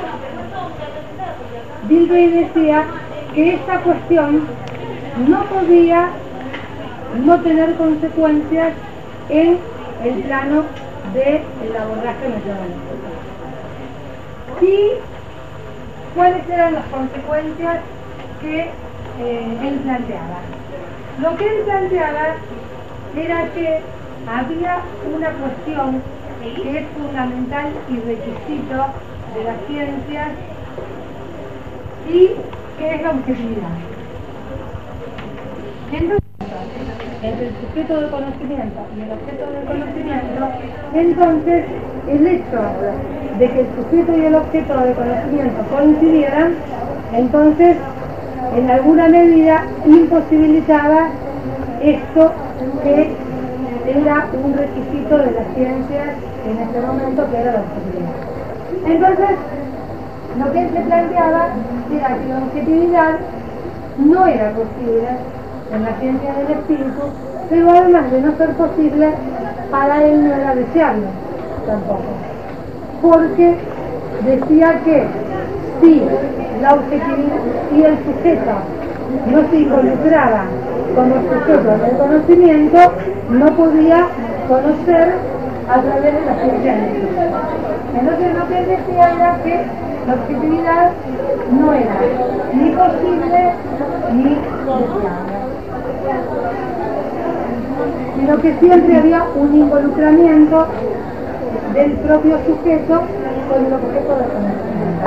S1: Dilthey decía que esta cuestión no podía no tener consecuencias en el plano del abordaje metodológico. ¿Y cuáles eran las consecuencias que eh, él planteaba? Lo que él planteaba era que había una cuestión que es fundamental y requisito de las ciencias, y que es la objetividad. Entonces, entre el sujeto de conocimiento y el objeto del conocimiento, entonces el hecho de que el sujeto y el objeto de conocimiento coincidieran, entonces en alguna medida imposibilitaba esto que era un requisito de las ciencias en este momento, que era la objetividad. Entonces, lo que él se planteaba era que la objetividad no era posible en la ciencia del espíritu, pero además de no ser posible, para él no era deseable tampoco, porque decía que si la objetividad y el sujeto no se involucraba como sujeto del conocimiento, no podía conocer a través de la ciencia del espíritu. Entonces lo que él decía era que la objetividad no era ni posible ni deseable, sino que siempre había un involucramiento del propio sujeto con el objeto de conocimiento.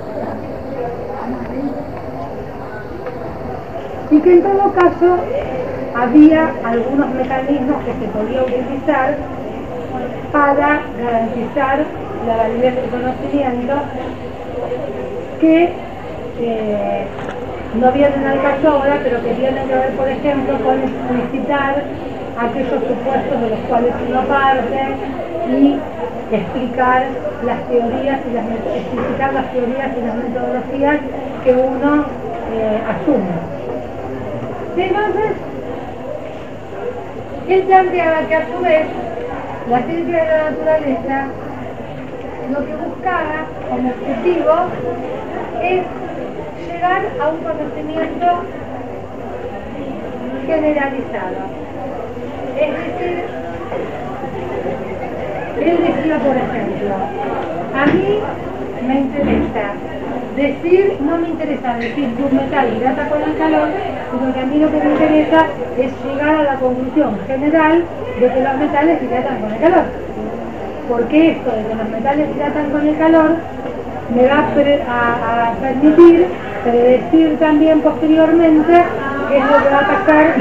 S1: Y que en todo caso había algunos mecanismos que se podía utilizar para garantizar la validez del conocimiento, que eh, no vienen al caso ahora, pero que tienen que ver, por ejemplo, con explicitar aquellos supuestos de los cuales uno parte y explicar las teorías y las explicitar las teorías y las metodologías que uno eh, asume. Entonces, él planteaba que a su vez la ciencia de la naturaleza lo que buscaba como objetivo es llegar a un conocimiento generalizado. Es decir, él decía, por ejemplo, a mí me interesa decir, no me interesa decir que un metal hidrata con el calor, sino que a mí lo que me interesa es llegar a la conclusión general de que los metales hidratan con el calor. Porque esto de que los metales hidratan con el calor me va a, pre a, a permitir predecir también posteriormente qué es lo que va a pasar,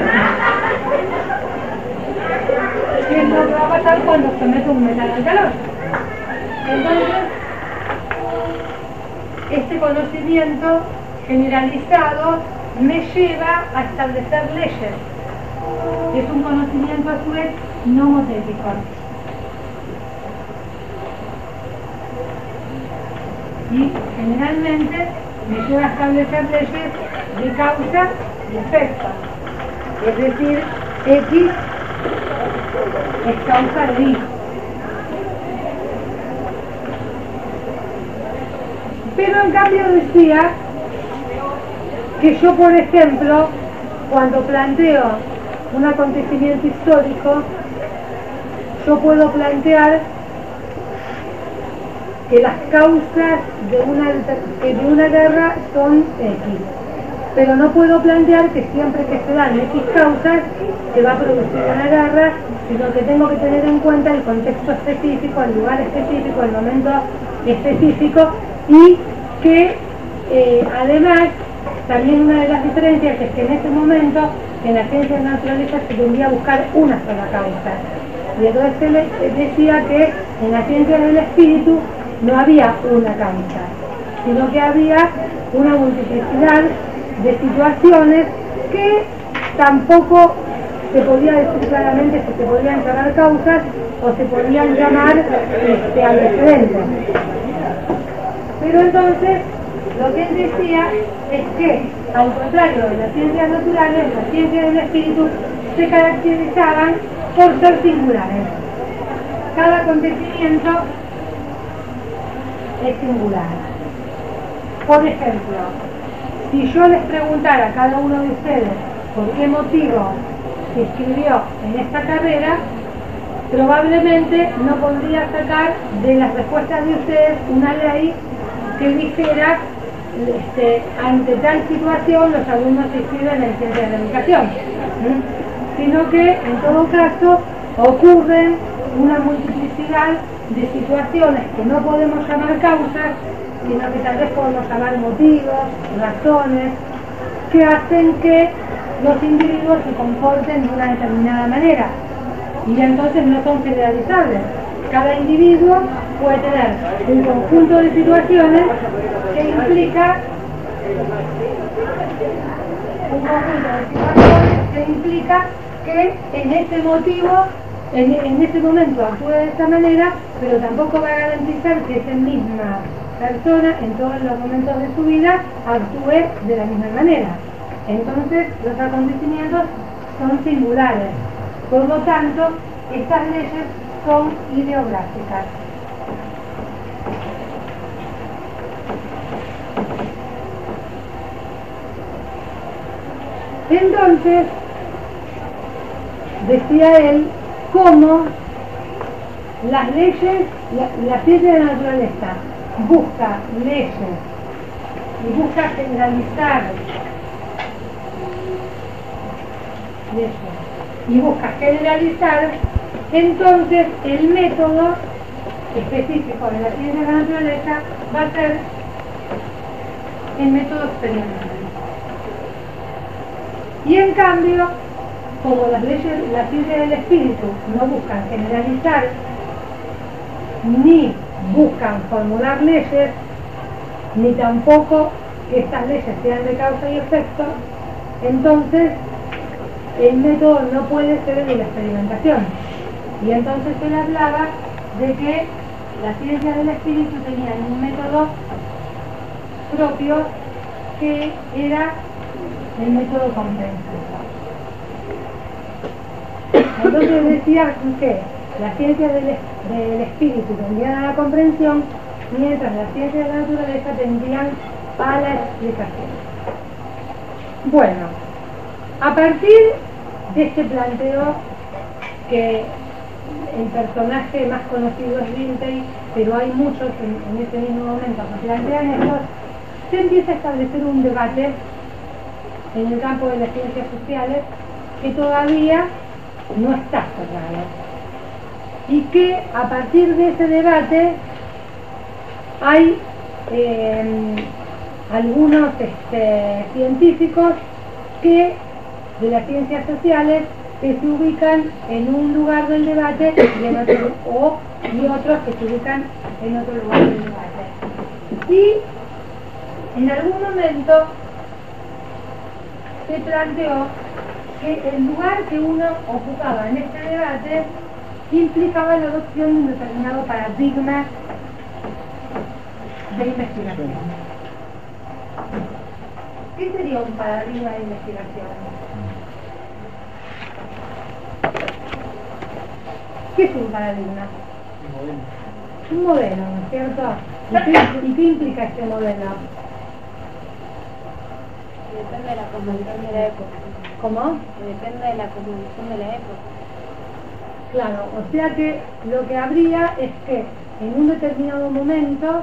S1: qué es lo que va a pasar cuando se mete un metal al calor. Entonces, este conocimiento generalizado me lleva a establecer leyes. Es un conocimiento a su vez no motético. Y generalmente me lleva a establecer leyes de causa y efecto. Es decir, X es causa de Y. Pero en cambio decía que yo, por ejemplo, cuando planteo un acontecimiento histórico, yo puedo plantear que las causas de una, de una guerra son X. Pero no puedo plantear que siempre que se dan X causas se va a producir una guerra, sino que tengo que tener en cuenta el contexto específico, el lugar específico, el momento específico, y que eh, además también una de las diferencias es que en ese momento en la ciencia de la naturaleza se tendría a buscar una sola causa. Y entonces él decía que en la ciencia del espíritu no había una causa, sino que había una multiplicidad de situaciones que tampoco se podía decir claramente si se podían llamar causas o se podían llamar este, antecedentes. Pero entonces lo que él decía es que, al contrario de las ciencias naturales, las ciencias del espíritu se caracterizaban por ser singulares. Cada acontecimiento es singular. Por ejemplo, si yo les preguntara a cada uno de ustedes por qué motivo se inscribió en esta carrera, probablemente no podría sacar de las respuestas de ustedes una ley que dijera este, ante tal situación los alumnos se inscriben en ciencias de la educación, ¿sí? Sino que en todo caso ocurren una multiplicidad de situaciones que no podemos llamar causas, sino que tal vez podemos llamar motivos, razones, que hacen que los individuos se comporten de una determinada manera, y entonces no son generalizables. Cada individuo puede tener un conjunto de situaciones que implica un conjunto de situaciones que implica que en este motivo, en, en este momento actúe de esta manera, pero tampoco va a garantizar que esa misma persona en todos los momentos de su vida actúe de la misma manera. Entonces los acontecimientos son singulares, por lo tanto estas leyes son ideográficas. Entonces decía él cómo las leyes, la, la ciencia de la naturaleza busca leyes y busca generalizar leyes y busca generalizar, entonces el método específico de la ciencia de la naturaleza va a ser el método experimental. Y en cambio, como las leyes, la ciencia del espíritu no buscan generalizar ni buscan formular leyes, ni tampoco que estas leyes sean de causa y efecto, entonces el método no puede ser el de la experimentación. Y entonces él hablaba de que la ciencia del espíritu tenía un método propio que era el método comprensivo. Entonces decía que las ciencias del, del espíritu tendían a la comprensión, mientras las ciencias de la naturaleza tendían a la explicación. Bueno, a partir de este planteo, que el personaje más conocido es Rintey, pero hay muchos en, en ese mismo momento que plantean esto, se empieza a establecer un debate en el campo de las ciencias sociales que todavía no está cerrado, y que a partir de ese debate hay eh, algunos este, científicos que de las ciencias sociales que se ubican en un lugar del debate y, en otro, o, y otros que se ubican en otro lugar del debate. Y en algún momento se planteó que el lugar que uno ocupaba en este debate implicaba la adopción de un determinado paradigma de investigación. ¿Qué sería un paradigma de investigación? ¿Qué es un paradigma? Un modelo, ¿no es cierto? ¿Y qué, y qué implica este modelo?
S3: Depende de la convención de la época.
S1: ¿Cómo?
S3: Depende de la convención de la época.
S1: Claro, o sea que lo que habría es que en un determinado momento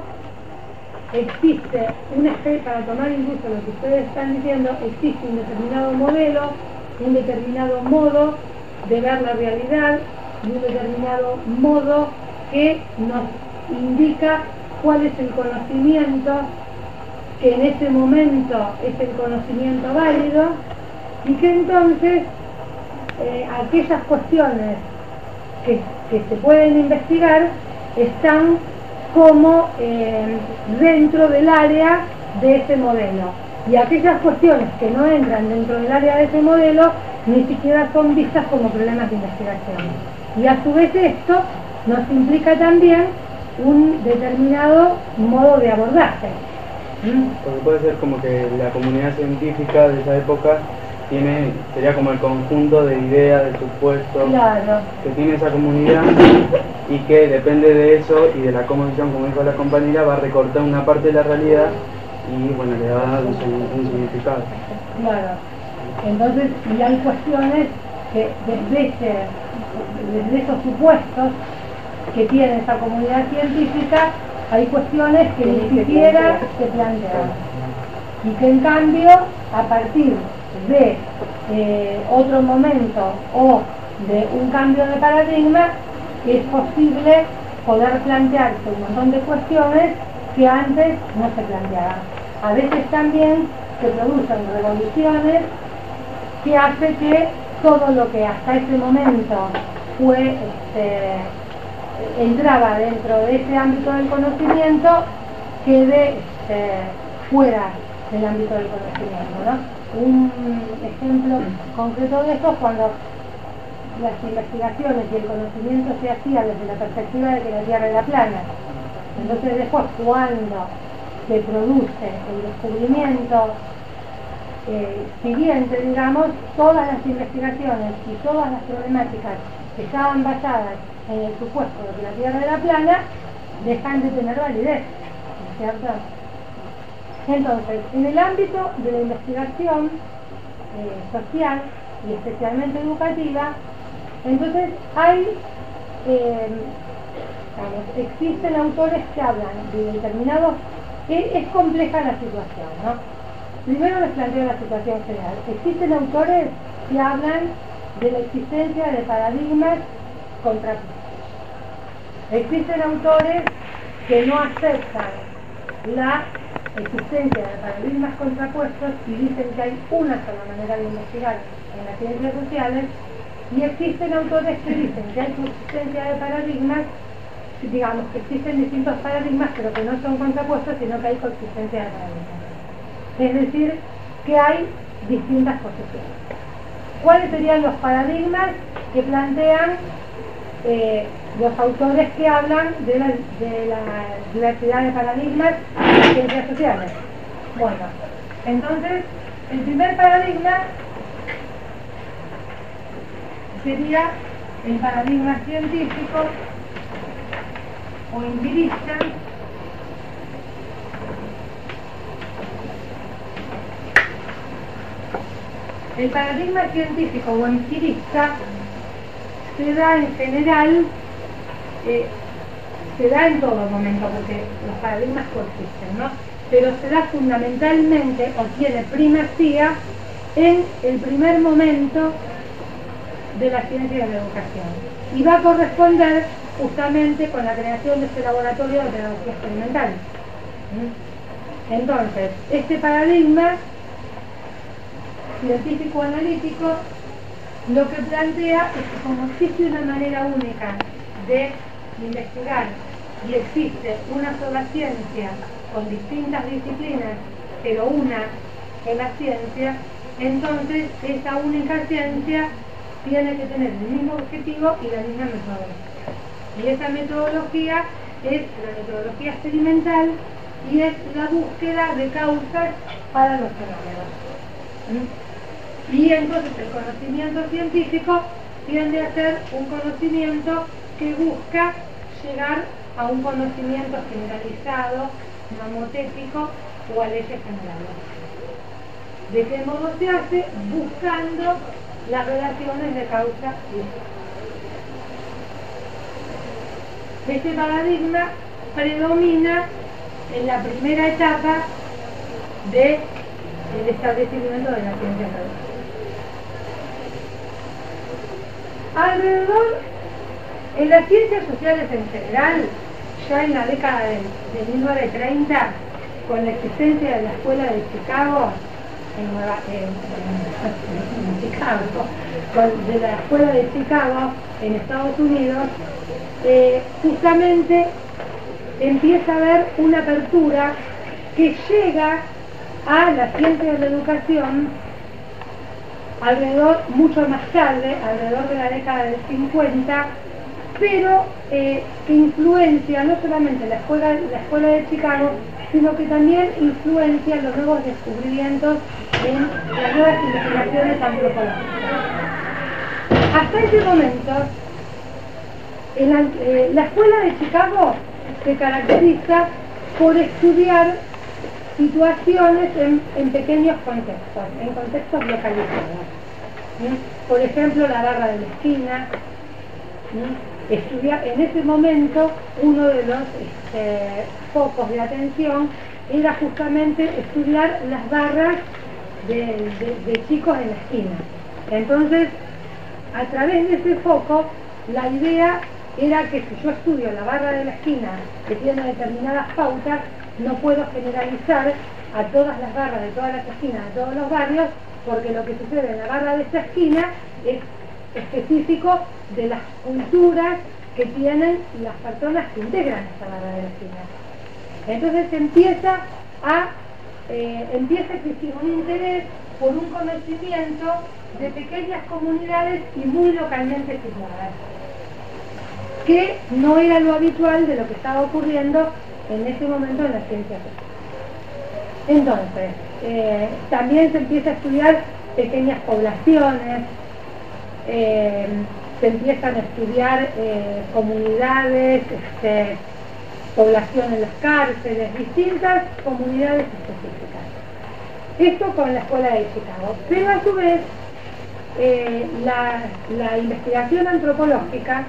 S1: existe un especie, para tomar incluso lo que ustedes están diciendo, existe un determinado modelo, un determinado modo de ver la realidad y un determinado modo que nos indica cuál es el conocimiento que en ese momento es el conocimiento válido, y que entonces eh, aquellas cuestiones que, que se pueden investigar están como eh, dentro del área de ese modelo, y aquellas cuestiones que no entran dentro del área de ese modelo ni siquiera son vistas como problemas de investigación. Y a su vez esto nos implica también un determinado modo de abordaje. ¿Mm?
S6: Porque puede ser como que la comunidad científica de esa época tiene, sería como el conjunto de ideas, de supuestos,
S1: claro, que
S6: tiene esa comunidad, y que depende de eso y de la composición, como dijo la compañera, va a recortar una parte de la realidad y bueno, le va a dar un, un significado.
S1: Claro. Entonces, y hay cuestiones que desde, ese, desde esos supuestos que tiene esa comunidad científica, hay cuestiones que ni siquiera se plantean, y que en cambio, a partir de eh, otro momento o de un cambio de paradigma, es posible poder plantearse un montón de cuestiones que antes no se planteaban. A veces también se producen revoluciones que hace que todo lo que hasta ese momento fue este, entraba dentro de ese ámbito del conocimiento quede este, fuera del ámbito del conocimiento, ¿no? Un ejemplo concreto de esto es cuando las investigaciones y el conocimiento se hacía desde la perspectiva de que la Tierra era plana. Entonces después, cuando se produce el descubrimiento eh, siguiente, digamos, todas las investigaciones y todas las problemáticas que estaban basadas en el supuesto de que la Tierra era plana dejan de tener validez, ¿no es cierto? Entonces, en el ámbito de la investigación eh, social y especialmente educativa, entonces hay, eh, digamos, existen autores que hablan de determinados, es, es compleja la situación, ¿no? Primero les planteo la situación general. Existen autores que hablan de la existencia de paradigmas contrapuestos. Existen autores que no aceptan la existencia de paradigmas contrapuestos y dicen que hay una sola manera de investigar en las ciencias sociales, y existen autores que dicen que hay existencia de paradigmas, digamos que existen distintos paradigmas pero que no son contrapuestos, sino que hay coexistencia de paradigmas, es decir, que hay distintas posiciones. ¿Cuáles serían los paradigmas que plantean eh, los autores que hablan de la, de la diversidad de paradigmas en las ciencias sociales? Bueno, entonces, el primer paradigma sería el paradigma científico o empirista, el paradigma científico o empirista se da en general, eh, se da en todo momento, porque los paradigmas coexisten, ¿no? Pero se da fundamentalmente o tiene primacía en el primer momento de la ciencia y de la educación, y va a corresponder justamente con la creación de este laboratorio de pedagogía experimental. ¿Mm? Entonces, este paradigma científico-analítico lo que plantea es que como existe una manera única de investigar y existe una sola ciencia con distintas disciplinas, pero una es la ciencia, entonces esa única ciencia tiene que tener el mismo objetivo y la misma metodología. Y esa metodología es la metodología experimental y es la búsqueda de causas para los fenómenos. ¿Mm? Y entonces el conocimiento científico tiende a ser un conocimiento que busca llegar a un conocimiento generalizado, nomotético o a leyes generales. ¿De qué modo se hace? Buscando las relaciones de causa y efecto. este paradigma predomina en la primera etapa del establecimiento de la ciencia reductiva. Alrededor, en las ciencias sociales en general, ya en la década de, de mil novecientos treinta, con la existencia de la Escuela de Chicago, en, Nueva, en, en, en Chicago, con, de la Escuela de Chicago en Estados Unidos, eh, justamente empieza a haber una apertura que llega a la ciencia de la educación alrededor, mucho más tarde, alrededor de la década del cincuenta, pero eh, que influencia no solamente la escuela, la escuela de Chicago, sino que también influencia los nuevos descubrimientos en las nuevas investigaciones antropológicas. Hasta ese momento, en la, eh, la escuela de Chicago se caracteriza por estudiar situaciones en, en pequeños contextos, en contextos localizados. ¿Sí? Por ejemplo, la barra de la esquina. ¿Sí? Estudiar, en ese momento, uno de los este, focos de atención era justamente estudiar las barras de, de, de chicos en la esquina. Entonces, a través de ese foco, la idea era que si yo estudio la barra de la esquina que tiene determinadas pautas, no puedo generalizar a todas las barras de todas las esquinas de todos los barrios, porque lo que sucede en la barra de esta esquina es específico de las culturas que tienen las personas que integran esta barra de la esquina. Entonces empieza a eh, empieza a existir un interés por un conocimiento de pequeñas comunidades y muy localmente situadas, que no era lo habitual de lo que estaba ocurriendo en ese momento en la ciencia social. Entonces, eh, también se empieza a estudiar pequeñas poblaciones, eh, se empiezan a estudiar eh, comunidades, este, población en las cárceles, distintas comunidades específicas. Esto con la Escuela de Chicago. Pero a su vez, eh, la, la investigación antropológica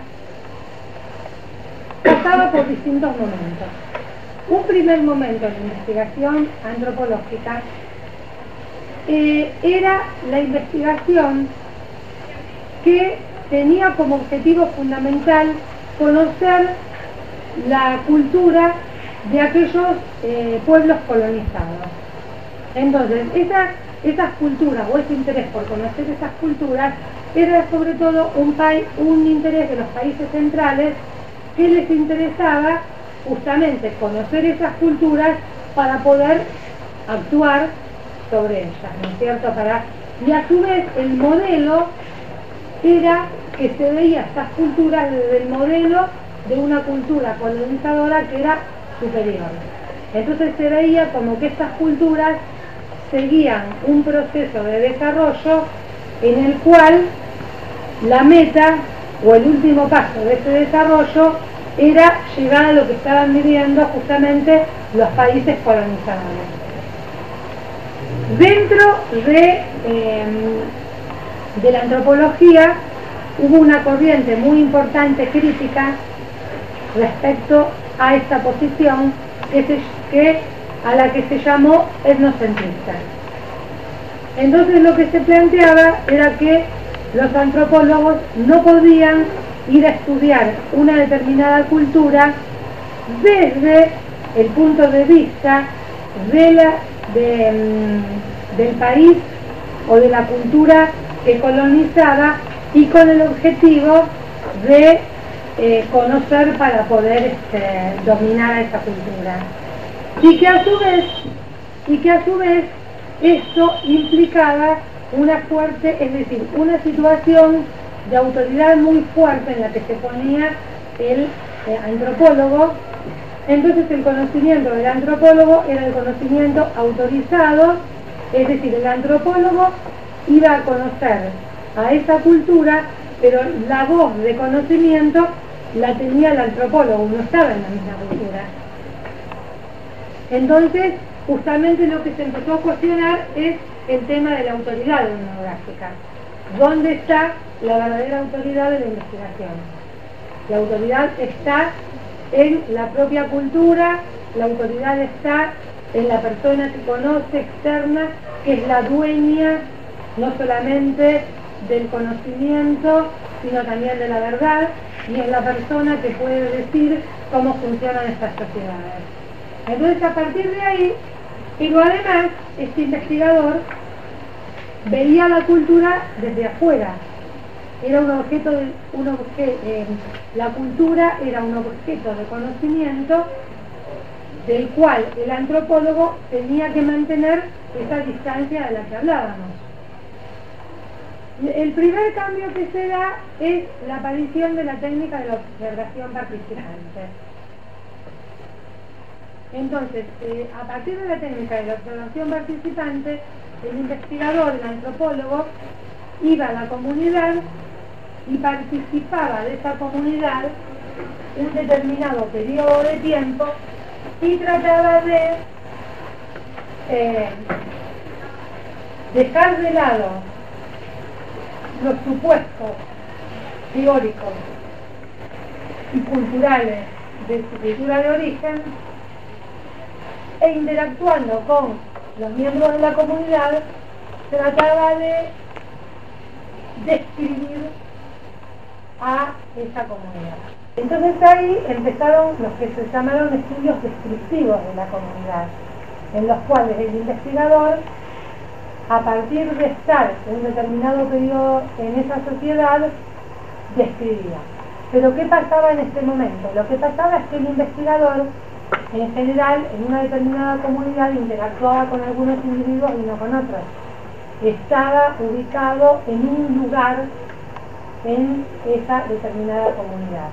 S1: pasaba por distintos momentos. Un primer momento en la investigación antropológica eh, era la investigación que tenía como objetivo fundamental conocer la cultura de aquellos eh, pueblos colonizados. Entonces, esa, esas culturas o ese interés por conocer esas culturas era sobre todo un, un interés de los países centrales que les interesaba justamente conocer esas culturas para poder actuar sobre ellas, ¿no es cierto? Para, y a su vez el modelo era que se veía estas culturas desde el modelo de una cultura colonizadora que era superior. Entonces se veía como que estas culturas seguían un proceso de desarrollo en el cual la meta o el último paso de ese desarrollo era llegar a lo que estaban viviendo justamente los países colonizadores. Dentro de, eh, de la antropología hubo una corriente muy importante crítica respecto a esta posición que se, que, a la que se llamó etnocentrista. Entonces lo que se planteaba era que los antropólogos no podían ir a estudiar una determinada cultura desde el punto de vista de la, de, mm, del país o de la cultura que colonizaba y con el objetivo de eh, conocer para poder este, dominar a esa cultura. Y que a su vez, y que a su vez esto implicaba una fuerte, es decir, una situación de autoridad muy fuerte en la que se ponía el eh, antropólogo. Entonces el conocimiento del antropólogo era el conocimiento autorizado, es decir, el antropólogo iba a conocer a esa cultura, pero la voz de conocimiento la tenía el antropólogo, no estaba en la misma cultura. Entonces, justamente lo que se empezó a cuestionar es el tema de la autoridad etnográfica. ¿Dónde está la verdadera autoridad de la investigación? La autoridad está en la propia cultura, la autoridad está en la persona que conoce externa, que es la dueña no solamente del conocimiento, sino también de la verdad, y es la persona que puede decir cómo funcionan estas sociedades. Entonces, a partir de ahí, pero además, este investigador veía la cultura desde afuera. Era un objeto de, un obje, eh, la cultura era un objeto de conocimiento del cual el antropólogo tenía que mantener esa distancia de la que hablábamos. El primer cambio que se da es la aparición de la técnica de la observación participante. Entonces, eh, a partir de la técnica de la observación participante, el investigador, el antropólogo, iba a la comunidad y participaba de esa comunidad un determinado periodo de tiempo y trataba de eh, dejar de lado los supuestos teóricos y culturales de su cultura de origen e interactuando con los miembros de la comunidad trataba de describir a esa comunidad. Entonces ahí empezaron los que se llamaron estudios descriptivos de la comunidad, en los cuales el investigador, a partir de estar un determinado periodo en esa sociedad, describía. Pero ¿qué pasaba en este momento? Lo que pasaba es que el investigador, en general, en una determinada comunidad interactuaba con algunos individuos y no con otros. Estaba ubicado en un lugar en esa determinada comunidad.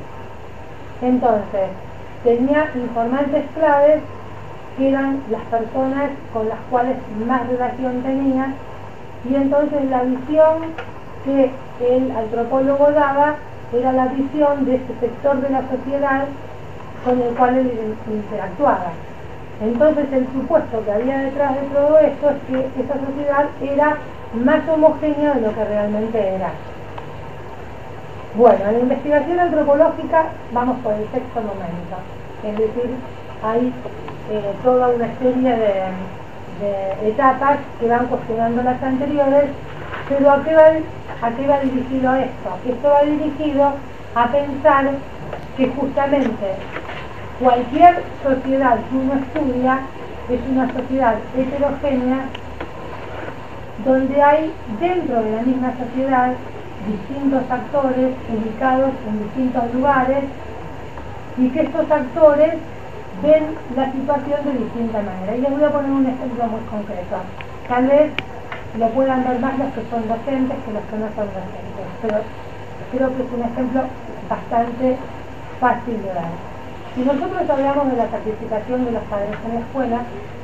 S1: Entonces, tenía informantes claves que eran las personas con las cuales más relación tenía, y entonces la visión que el antropólogo daba era la visión de ese sector de la sociedad con el cual él interactuaba. Entonces el supuesto que había detrás de todo esto es que esa sociedad era más homogénea de lo que realmente era. Bueno, en la investigación antropológica vamos por el sexto momento, es decir, hay eh, toda una serie de, de etapas que van cuestionando las anteriores, pero ¿a qué, va, ¿a qué va dirigido esto? Esto va dirigido a pensar que justamente cualquier sociedad que uno estudia es una sociedad heterogénea donde hay dentro de la misma sociedad distintos actores ubicados en distintos lugares y que estos actores ven la situación de distinta manera. Y les voy a poner un ejemplo muy concreto. Tal vez lo puedan ver más los que son docentes que los que no son docentes, pero creo que es un ejemplo bastante fácil de dar. Si nosotros hablamos de la participación de los padres en la escuela,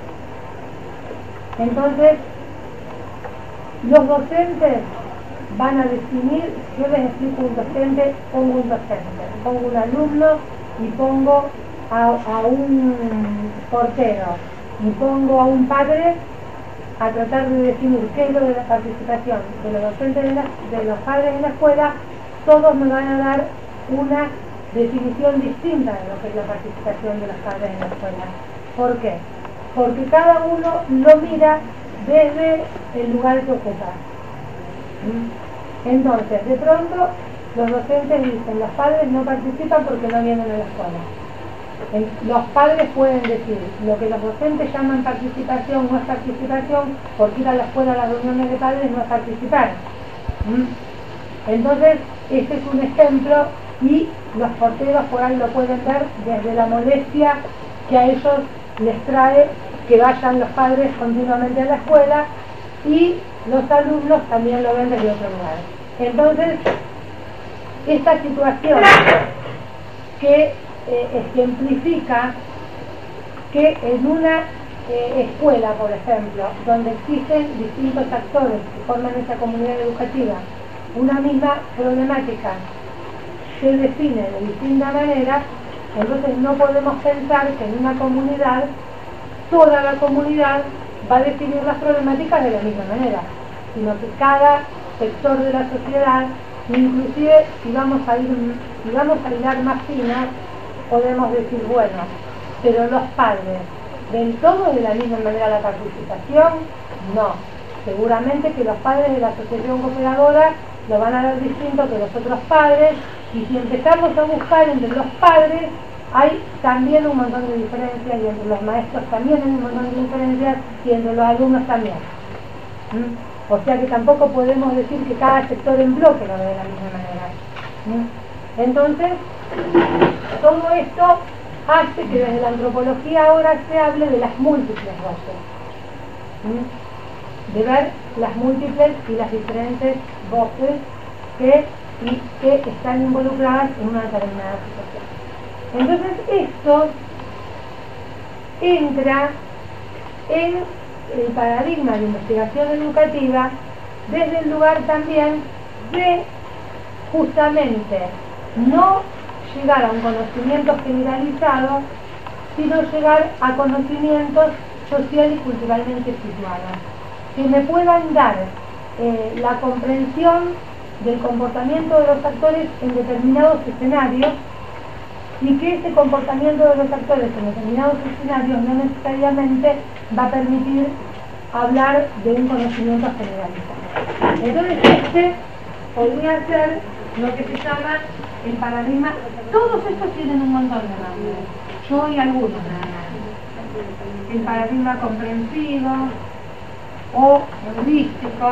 S1: entonces los docentes van a definir, yo les explico un docente, pongo un docente, pongo un alumno y pongo a, a un portero y pongo a un padre a tratar de definir qué es lo de la participación de los docentes de, la, de los padres en la escuela. Todos me van a dar una definición distinta de lo que es la participación de los padres en la escuela. ¿Por qué? Porque cada uno lo mira desde el lugar que ocupa. Entonces, de pronto, los docentes dicen, los padres no participan porque no vienen a la escuela. Los padres pueden decir, lo que los docentes llaman participación no es participación, porque ir a la escuela a las reuniones de padres no es participar. Entonces, este es un ejemplo, y los porteros por ahí lo pueden ver desde la molestia que a ellos les trae que vayan los padres continuamente a la escuela, y los alumnos también lo ven desde otro lugar. Entonces, esta situación que eh, ejemplifica que en una eh, escuela, por ejemplo, donde existen distintos actores que forman esa comunidad educativa, una misma problemática se define de distinta manera, entonces no podemos pensar que en una comunidad toda la comunidad va a definir las problemáticas de la misma manera, sino que cada sector de la sociedad, inclusive si vamos a ir, si vamos a hilar más fino, podemos decir, bueno, pero los padres, ¿ven todos de la misma manera la participación? No. Seguramente que los padres de la asociación cooperadora lo van a ver distinto que los otros padres, y si empezamos a buscar entre los padres, hay también un montón de diferencias, y entre los maestros también hay un montón de diferencias, y entre los alumnos también. ¿Mm? O sea que tampoco podemos decir que cada sector en bloque lo ve de la misma manera. ¿Mm? Entonces, todo esto hace que desde la antropología ahora se hable de las múltiples voces. ¿Mm? De ver las múltiples y las diferentes voces que, y, que están involucradas en una determinada situación. Entonces esto entra en el paradigma de investigación educativa desde el lugar también de justamente no llegar a un conocimiento generalizado, sino llegar a conocimientos social y culturalmente situados, que me puedan dar eh, la comprensión del comportamiento de los actores en determinados escenarios, y que ese comportamiento de los actores en determinados escenarios no necesariamente va a permitir hablar de un conocimiento generalizado. Entonces este podría ser lo que se llama el paradigma. Todos estos tienen un montón de nombres, yo oí algunos nada más. El paradigma comprensivo o heurístico,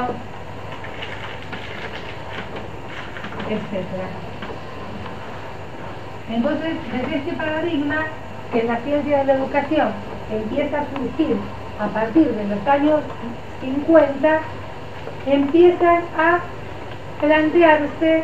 S1: etcétera. Entonces, desde este paradigma, que en la ciencia de la educación empieza a surgir a partir de los años cincuenta, empiezan a plantearse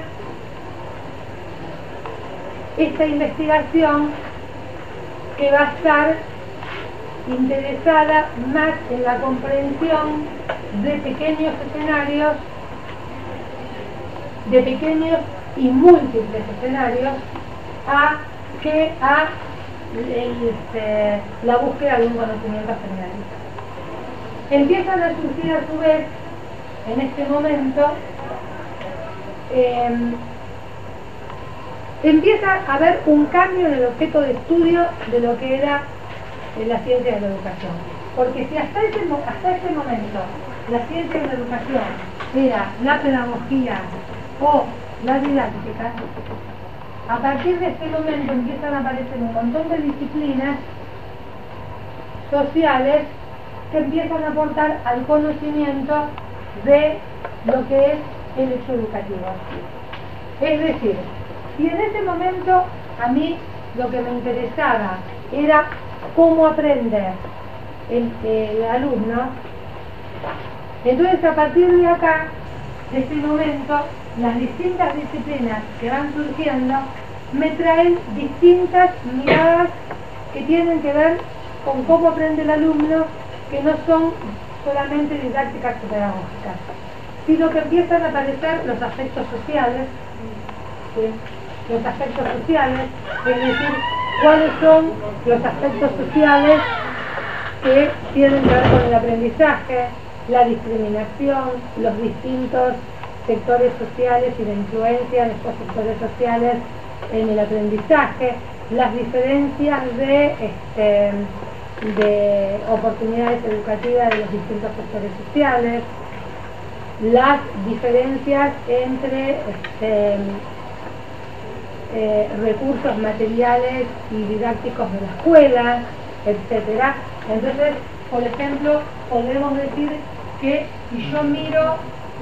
S1: esta investigación que va a estar interesada más en la comprensión de pequeños escenarios, de pequeños y múltiples escenarios, a que a este, la búsqueda de un conocimiento generalizado. Empiezan a surgir a su vez, en este momento, eh, empieza a haber un cambio en el objeto de estudio de lo que era eh, la ciencia de la educación. Porque si hasta ese, hasta ese momento la ciencia de la educación era la pedagogía o la didáctica, a partir de este momento empiezan a aparecer un montón de disciplinas sociales que empiezan a aportar al conocimiento de lo que es el hecho educativo. Es decir, si en ese momento a mí lo que me interesaba era cómo aprende el, el alumno, entonces a partir de acá, de este momento, las distintas disciplinas que van surgiendo me traen distintas miradas que tienen que ver con cómo aprende el alumno, que no son solamente didácticas o pedagógicas, sino que empiezan a aparecer los aspectos sociales, ¿sí? Los aspectos sociales, es decir, cuáles son los aspectos sociales que tienen que ver con el aprendizaje, la discriminación, los distintos sectores sociales y la influencia de estos sectores sociales en el aprendizaje, las diferencias de, este, de oportunidades educativas de los distintos sectores sociales, las diferencias entre este, eh, recursos materiales y didácticos de la escuela, etcétera. Entonces, por ejemplo, podemos decir que si yo miro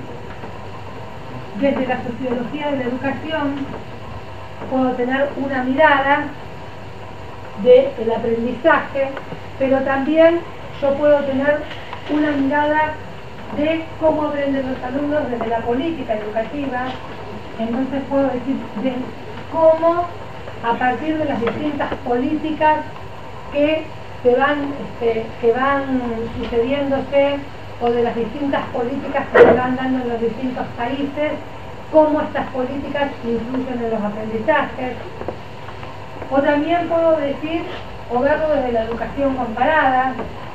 S1: desde la sociología de la educación, puedo tener una mirada del aprendizaje, pero también yo puedo tener una mirada de cómo aprenden los alumnos desde la política educativa. Entonces puedo decir de cómo, a partir de las distintas políticas que se van, este, que van sucediéndose, o de las distintas políticas que se van dando en los distintos países, cómo estas políticas influyen en los aprendizajes. O también puedo decir, o verlo desde la educación comparada.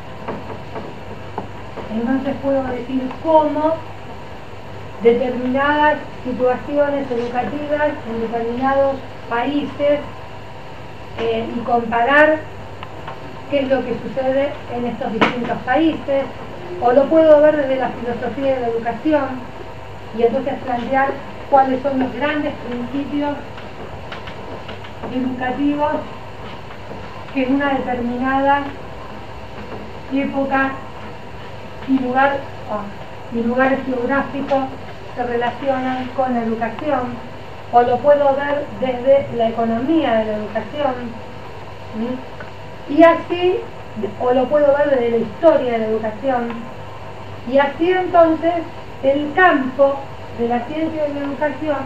S1: Entonces puedo decir cómo determinadas situaciones educativas en determinados países eh, y comparar qué es lo que sucede en estos distintos países, o lo puedo ver desde la filosofía de la educación y entonces plantear cuáles son los grandes principios educativos que en una determinada época y lugar oh, y lugares geográficos se relacionan con la educación, o lo puedo ver desde la economía de la educación, ¿sí? Y así, o lo puedo ver desde la historia de la educación, y así entonces el campo de la ciencia de la educación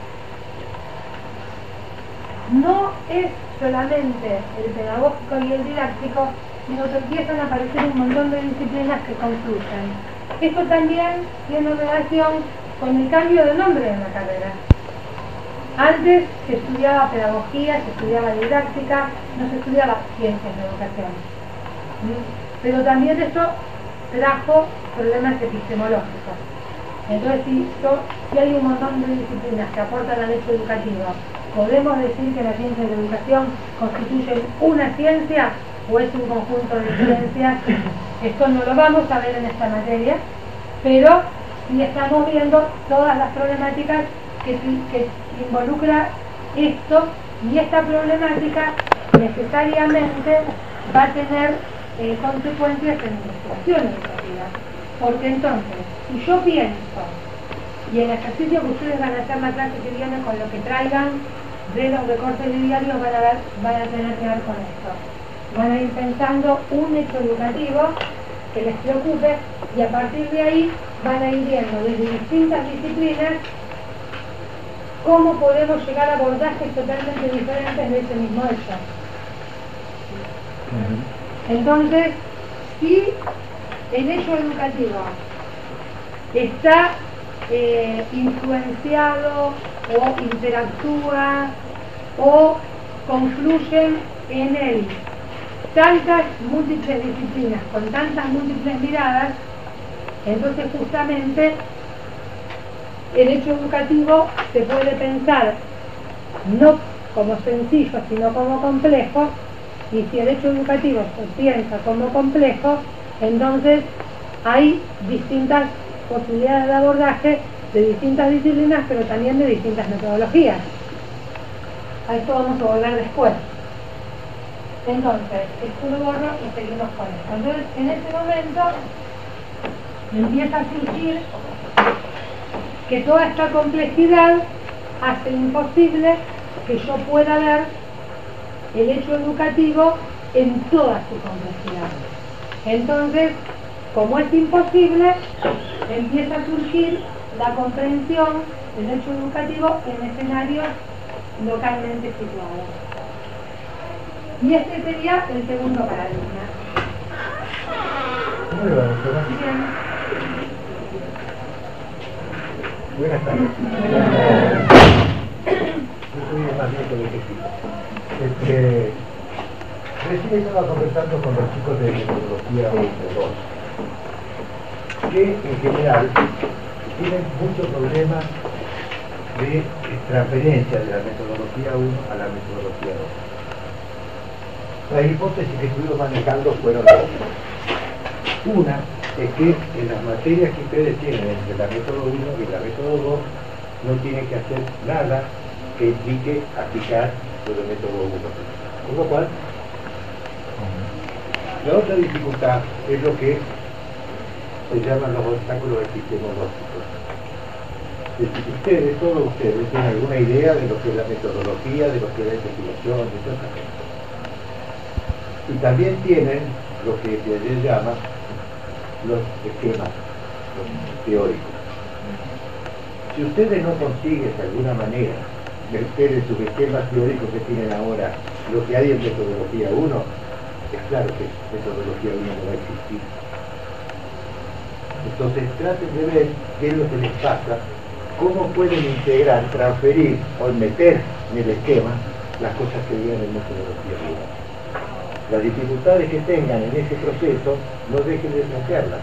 S1: no es solamente el pedagógico y el didáctico, sino que empiezan a aparecer un montón de disciplinas que confluyen. Esto también tiene relación con el cambio de nombre de la carrera. Antes se estudiaba pedagogía, se estudiaba didáctica, no se estudiaba ciencias de educación. ¿Sí? Pero también esto trajo problemas epistemológicos. Entonces, si, yo, si hay un montón de disciplinas que aportan al hecho educativo, ¿podemos decir que las ciencias de la educación constituyen una ciencia o es un conjunto de ciencias? Esto no lo vamos a ver en esta materia, pero sí estamos viendo todas las problemáticas que, que involucra esto, y esta problemática necesariamente va a tener eh, consecuencias en la investigación educativa. Porque entonces, si yo pienso, y el ejercicio que ustedes van a hacer la clase que viene con lo que traigan de los recortes de diarios van a, ver, van a tener que ver con esto. Van a ir pensando un hecho educativo que les preocupe, y a partir de ahí van a ir viendo desde distintas disciplinas cómo podemos llegar a abordajes totalmente diferentes de ese mismo hecho. Entonces, si el hecho educativo está eh, influenciado o interactúa o confluyen en él tantas múltiples disciplinas con tantas múltiples miradas, entonces justamente el hecho educativo se puede pensar no como sencillo sino como complejo, y si el hecho educativo se piensa como complejo, entonces hay distintas posibilidades de abordaje de distintas disciplinas, pero también de distintas metodologías. A esto vamos a volver después. Entonces, esto lo borro y seguimos con esto. Entonces, en este momento empieza a surgir que toda esta complejidad hace imposible que yo pueda ver el hecho educativo en toda su complejidad. Entonces, como es imposible, empieza a surgir la comprensión del hecho educativo en escenarios localmente situados. Y este sería el segundo paradigma.
S7: Muy bien, doctora.
S1: Bien.
S7: Buenas tardes. Yo soy más bien colegio. Este, recién estaba conversando con los chicos de metodología uno dos, que en general tienen muchos problemas de transferencia de la metodología uno a la metodología dos. Las hipótesis que estuvimos manejando fueron dos. Una es que en las materias que ustedes tienen entre la método uno y la método dos no tienen que hacer nada que implique aplicar lo del método uno. Con lo cual, la otra dificultad es lo que se llaman los obstáculos epistemológicos. Es decir, ustedes, todos ustedes, tienen alguna idea de lo que es la metodología, de lo que es la investigación, de todas esas cosas. Y también tienen lo que Piaget llama los esquemas, los teóricos. Si ustedes no consiguen de alguna manera meter en sus esquemas teóricos que tienen ahora lo que hay en metodología uno, es claro que metodología uno no va a existir. Entonces traten de ver qué es lo que les pasa, cómo pueden integrar, transferir o meter en el esquema las cosas que vienen en metodología uno. Las dificultades que tengan en ese proceso, no dejen de plantearlas.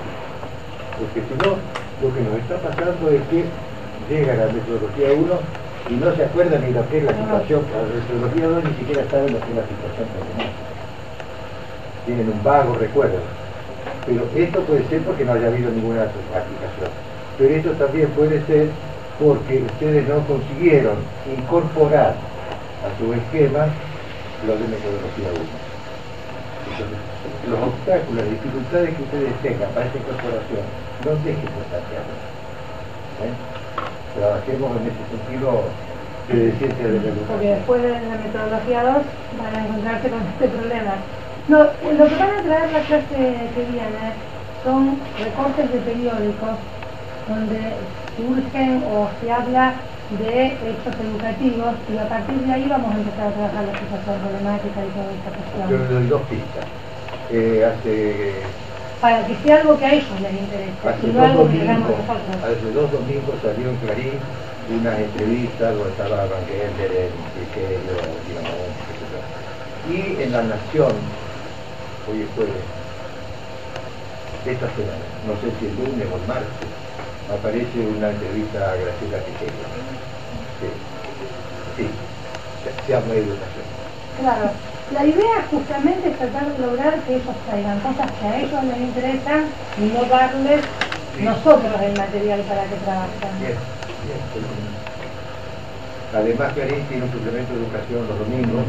S7: Porque si no, lo que nos está pasando es que llega la metodología uno y no se acuerdan ni lo que es la situación. La metodología dos ni siquiera saben lo que es la situación problemática. Tienen un vago recuerdo. Pero esto puede ser porque no haya habido ninguna aplicación. Pero esto también puede ser porque ustedes no consiguieron incorporar a su esquema lo de metodología uno. Entonces, los obstáculos, las dificultades que ustedes tengan para esta incorporación, no dejen de plantearlos. ¿Eh? Trabajemos en ese sentido de ciencia de la educación.
S1: Porque después de la metodología dos van a encontrarse con este problema. No, lo que van a traer la clase que viene son recortes de periódicos donde surgen o se habla de hechos educativos y a partir de ahí vamos a empezar a trabajar la situación problemática y toda esta cuestión.
S7: Yo les doy dos pistas. Eh, hace,
S1: Para que sea algo que a ellos les interese
S7: hace,
S1: y no
S7: dos
S1: algo que hagamos
S7: domingos,
S1: nosotros.
S7: hace dos domingos salió en Clarín una entrevista donde estaba Van Gelder, en Frigerio, digamos, etcétera. Y en La Nación, hoy es jueves, esta semana, no sé si el lunes o el martes, aparece una entrevista a Graciela Frigerio. Sí, sí, se, se habla de educación.
S1: Claro, la idea justamente es tratar de lograr que ellos traigan cosas que a ellos les interesan y no darles
S7: Sí.
S1: nosotros el material para que trabajen.
S7: Bien, bien. Además, Clarín tiene un suplemento de educación los domingos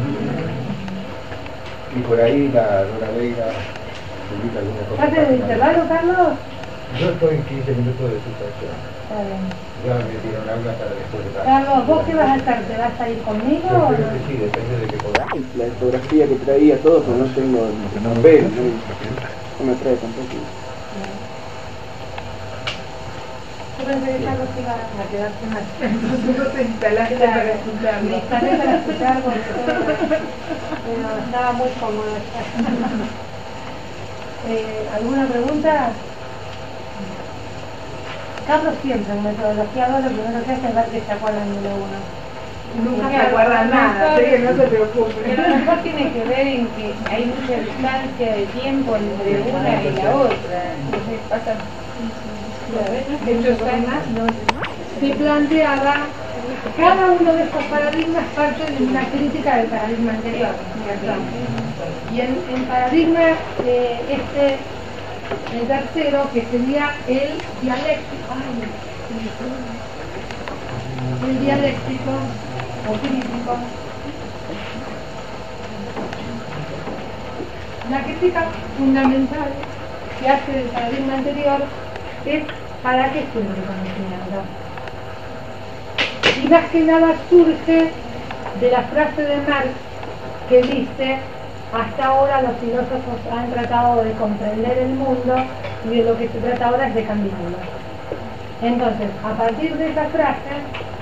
S7: y por ahí la Dora Veiga publica alguna cosa.
S1: ¿Parte de intervalo, Carlos?
S7: Yo estoy en quince minutos de suspensión.
S1: Está bien.
S7: Ya me dieron habla para después de la...
S1: Carlos, ¿vos qué vas a hacer? ¿Te vas a ir conmigo
S7: Yo
S1: o
S7: creo
S1: no?
S7: que sí, depende de qué podamos.
S6: La fotografía que traía todo, pero no tengo el papel, no, no me trae tampoco.
S1: Yo pensé que Carlos iba a quedarse más.
S2: No te instalaste para escucharlo.
S1: Me instalé para escuchar porque pero estaba muy cómodo. eh, ¿Alguna pregunta? Carlos siempre en metodología dos lo primero que hace es ver que se acuerdan de lo uno.
S2: Nunca se acuerdan nada, así que no se preocupe.
S5: Pero a lo mejor tiene que ver en que hay mucha distancia de tiempo entre una y la otra. Entonces pasa muchos años.
S1: Se planteaba, cada uno de estos paradigmas parte de una crítica del paradigma anterior, ¿cierto? Y en el paradigma eh, este, el tercero, que sería el dialéctico, ay, el dialéctico o crítico, la crítica fundamental que hace del paradigma anterior es para qué sirve el conocimiento. Y más que nada surge de la frase de Marx que dice: hasta ahora los filósofos han tratado de comprender el mundo y de lo que se trata ahora es de cambiarlo. Entonces, a partir de esa frase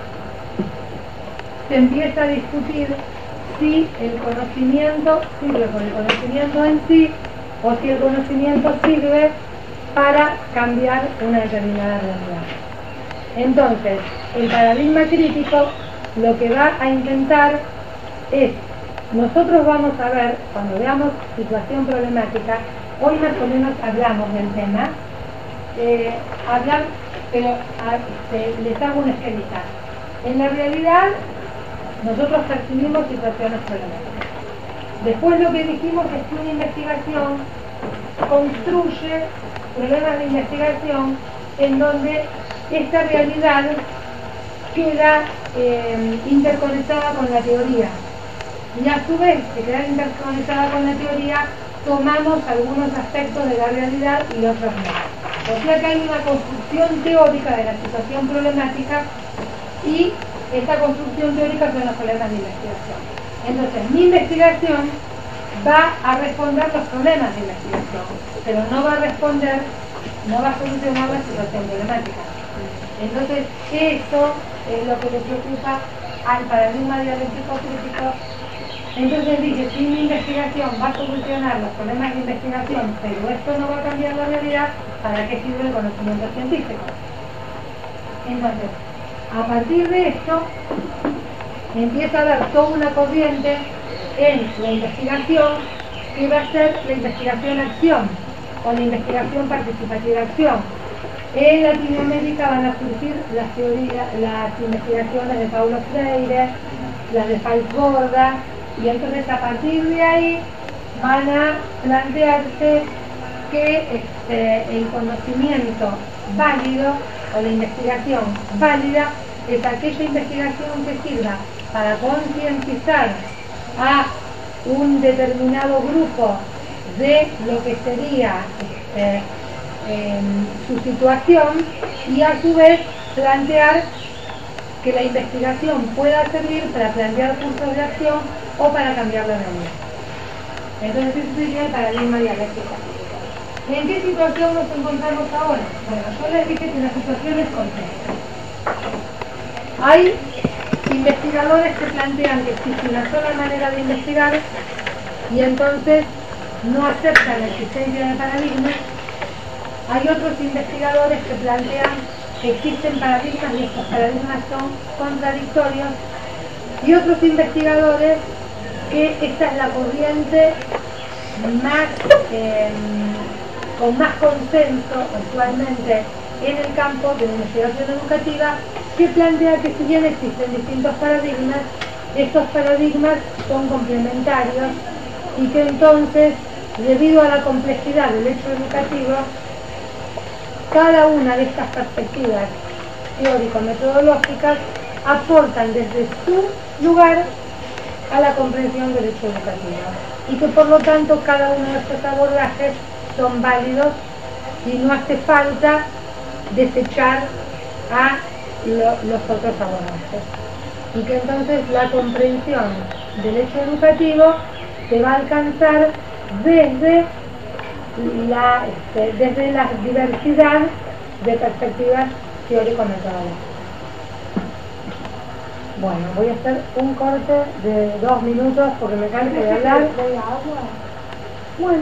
S1: se empieza a discutir si el conocimiento sirve por el conocimiento en sí o si el conocimiento sirve para cambiar una determinada realidad. Entonces, el paradigma crítico lo que va a intentar es, nosotros vamos a ver, cuando veamos situación problemática, hoy más o menos hablamos del tema, eh, hablar, pero a, este, les hago un esquemita. En la realidad, nosotros percibimos situaciones problemáticas. Después lo que dijimos es que una investigación construye problemas de investigación en donde esta realidad queda eh, interconectada con la teoría. Y a su vez, que queda interconectada con la teoría, tomamos algunos aspectos de la realidad y otros no. O sea que hay una construcción teórica de la situación problemática y esta construcción teórica son los problemas de investigación. Entonces, mi investigación va a responder los problemas de investigación, pero no va a responder, no va a solucionar la situación problemática. Entonces, esto es lo que le preocupa al paradigma dialéctico crítico. Entonces dije, si mi investigación va a solucionar los problemas de investigación, pero esto no va a cambiar la realidad, ¿para qué sirve el conocimiento científico? Entonces, a partir de esto, empieza a haber toda una corriente en la investigación que va a ser la investigación-acción o la investigación participativa-acción. En Latinoamérica van a surgir las teorías, las investigaciones de Paulo Freire, las de Falsborda, y entonces a partir de ahí van a plantearse que este, el conocimiento válido o la investigación válida es aquella investigación que sirva para concientizar a un determinado grupo de lo que sería este, eh, su situación, y a su vez plantear que la investigación pueda servir para plantear cursos de acción o para cambiar la realidad. Entonces ese sería el paradigma dialéctico. ¿En qué situación nos encontramos ahora? Bueno, yo les dije que la situación es compleja. Hay investigadores que plantean que existe una sola manera de investigar y entonces no aceptan la existencia de paradigmas. Hay otros investigadores que plantean que existen paradigmas y estos paradigmas son contradictorios, y otros investigadores que esta es la corriente más eh, con más consenso actualmente en el campo de la investigación educativa, que plantea que si bien existen distintos paradigmas, estos paradigmas son complementarios y que entonces, debido a la complejidad del hecho educativo, cada una de estas perspectivas teórico-metodológicas aportan desde su lugar a la comprensión del hecho educativo, y que por lo tanto cada uno de estos abordajes son válidos y no hace falta desechar a lo, los otros abordajes, y que entonces la comprensión del hecho educativo se va a alcanzar desde la, este, desde la diversidad de perspectivas teórico-metodológicas. Bueno, voy a hacer un corte de dos minutos porque me canso de hablar. Bueno,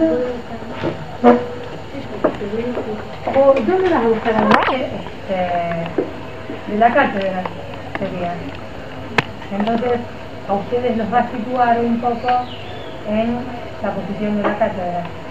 S1: o ¿dónde vas a buscar a noche? Este, de la cátedra sería. Entonces a ustedes los va a situar un poco en la posición de la cátedra.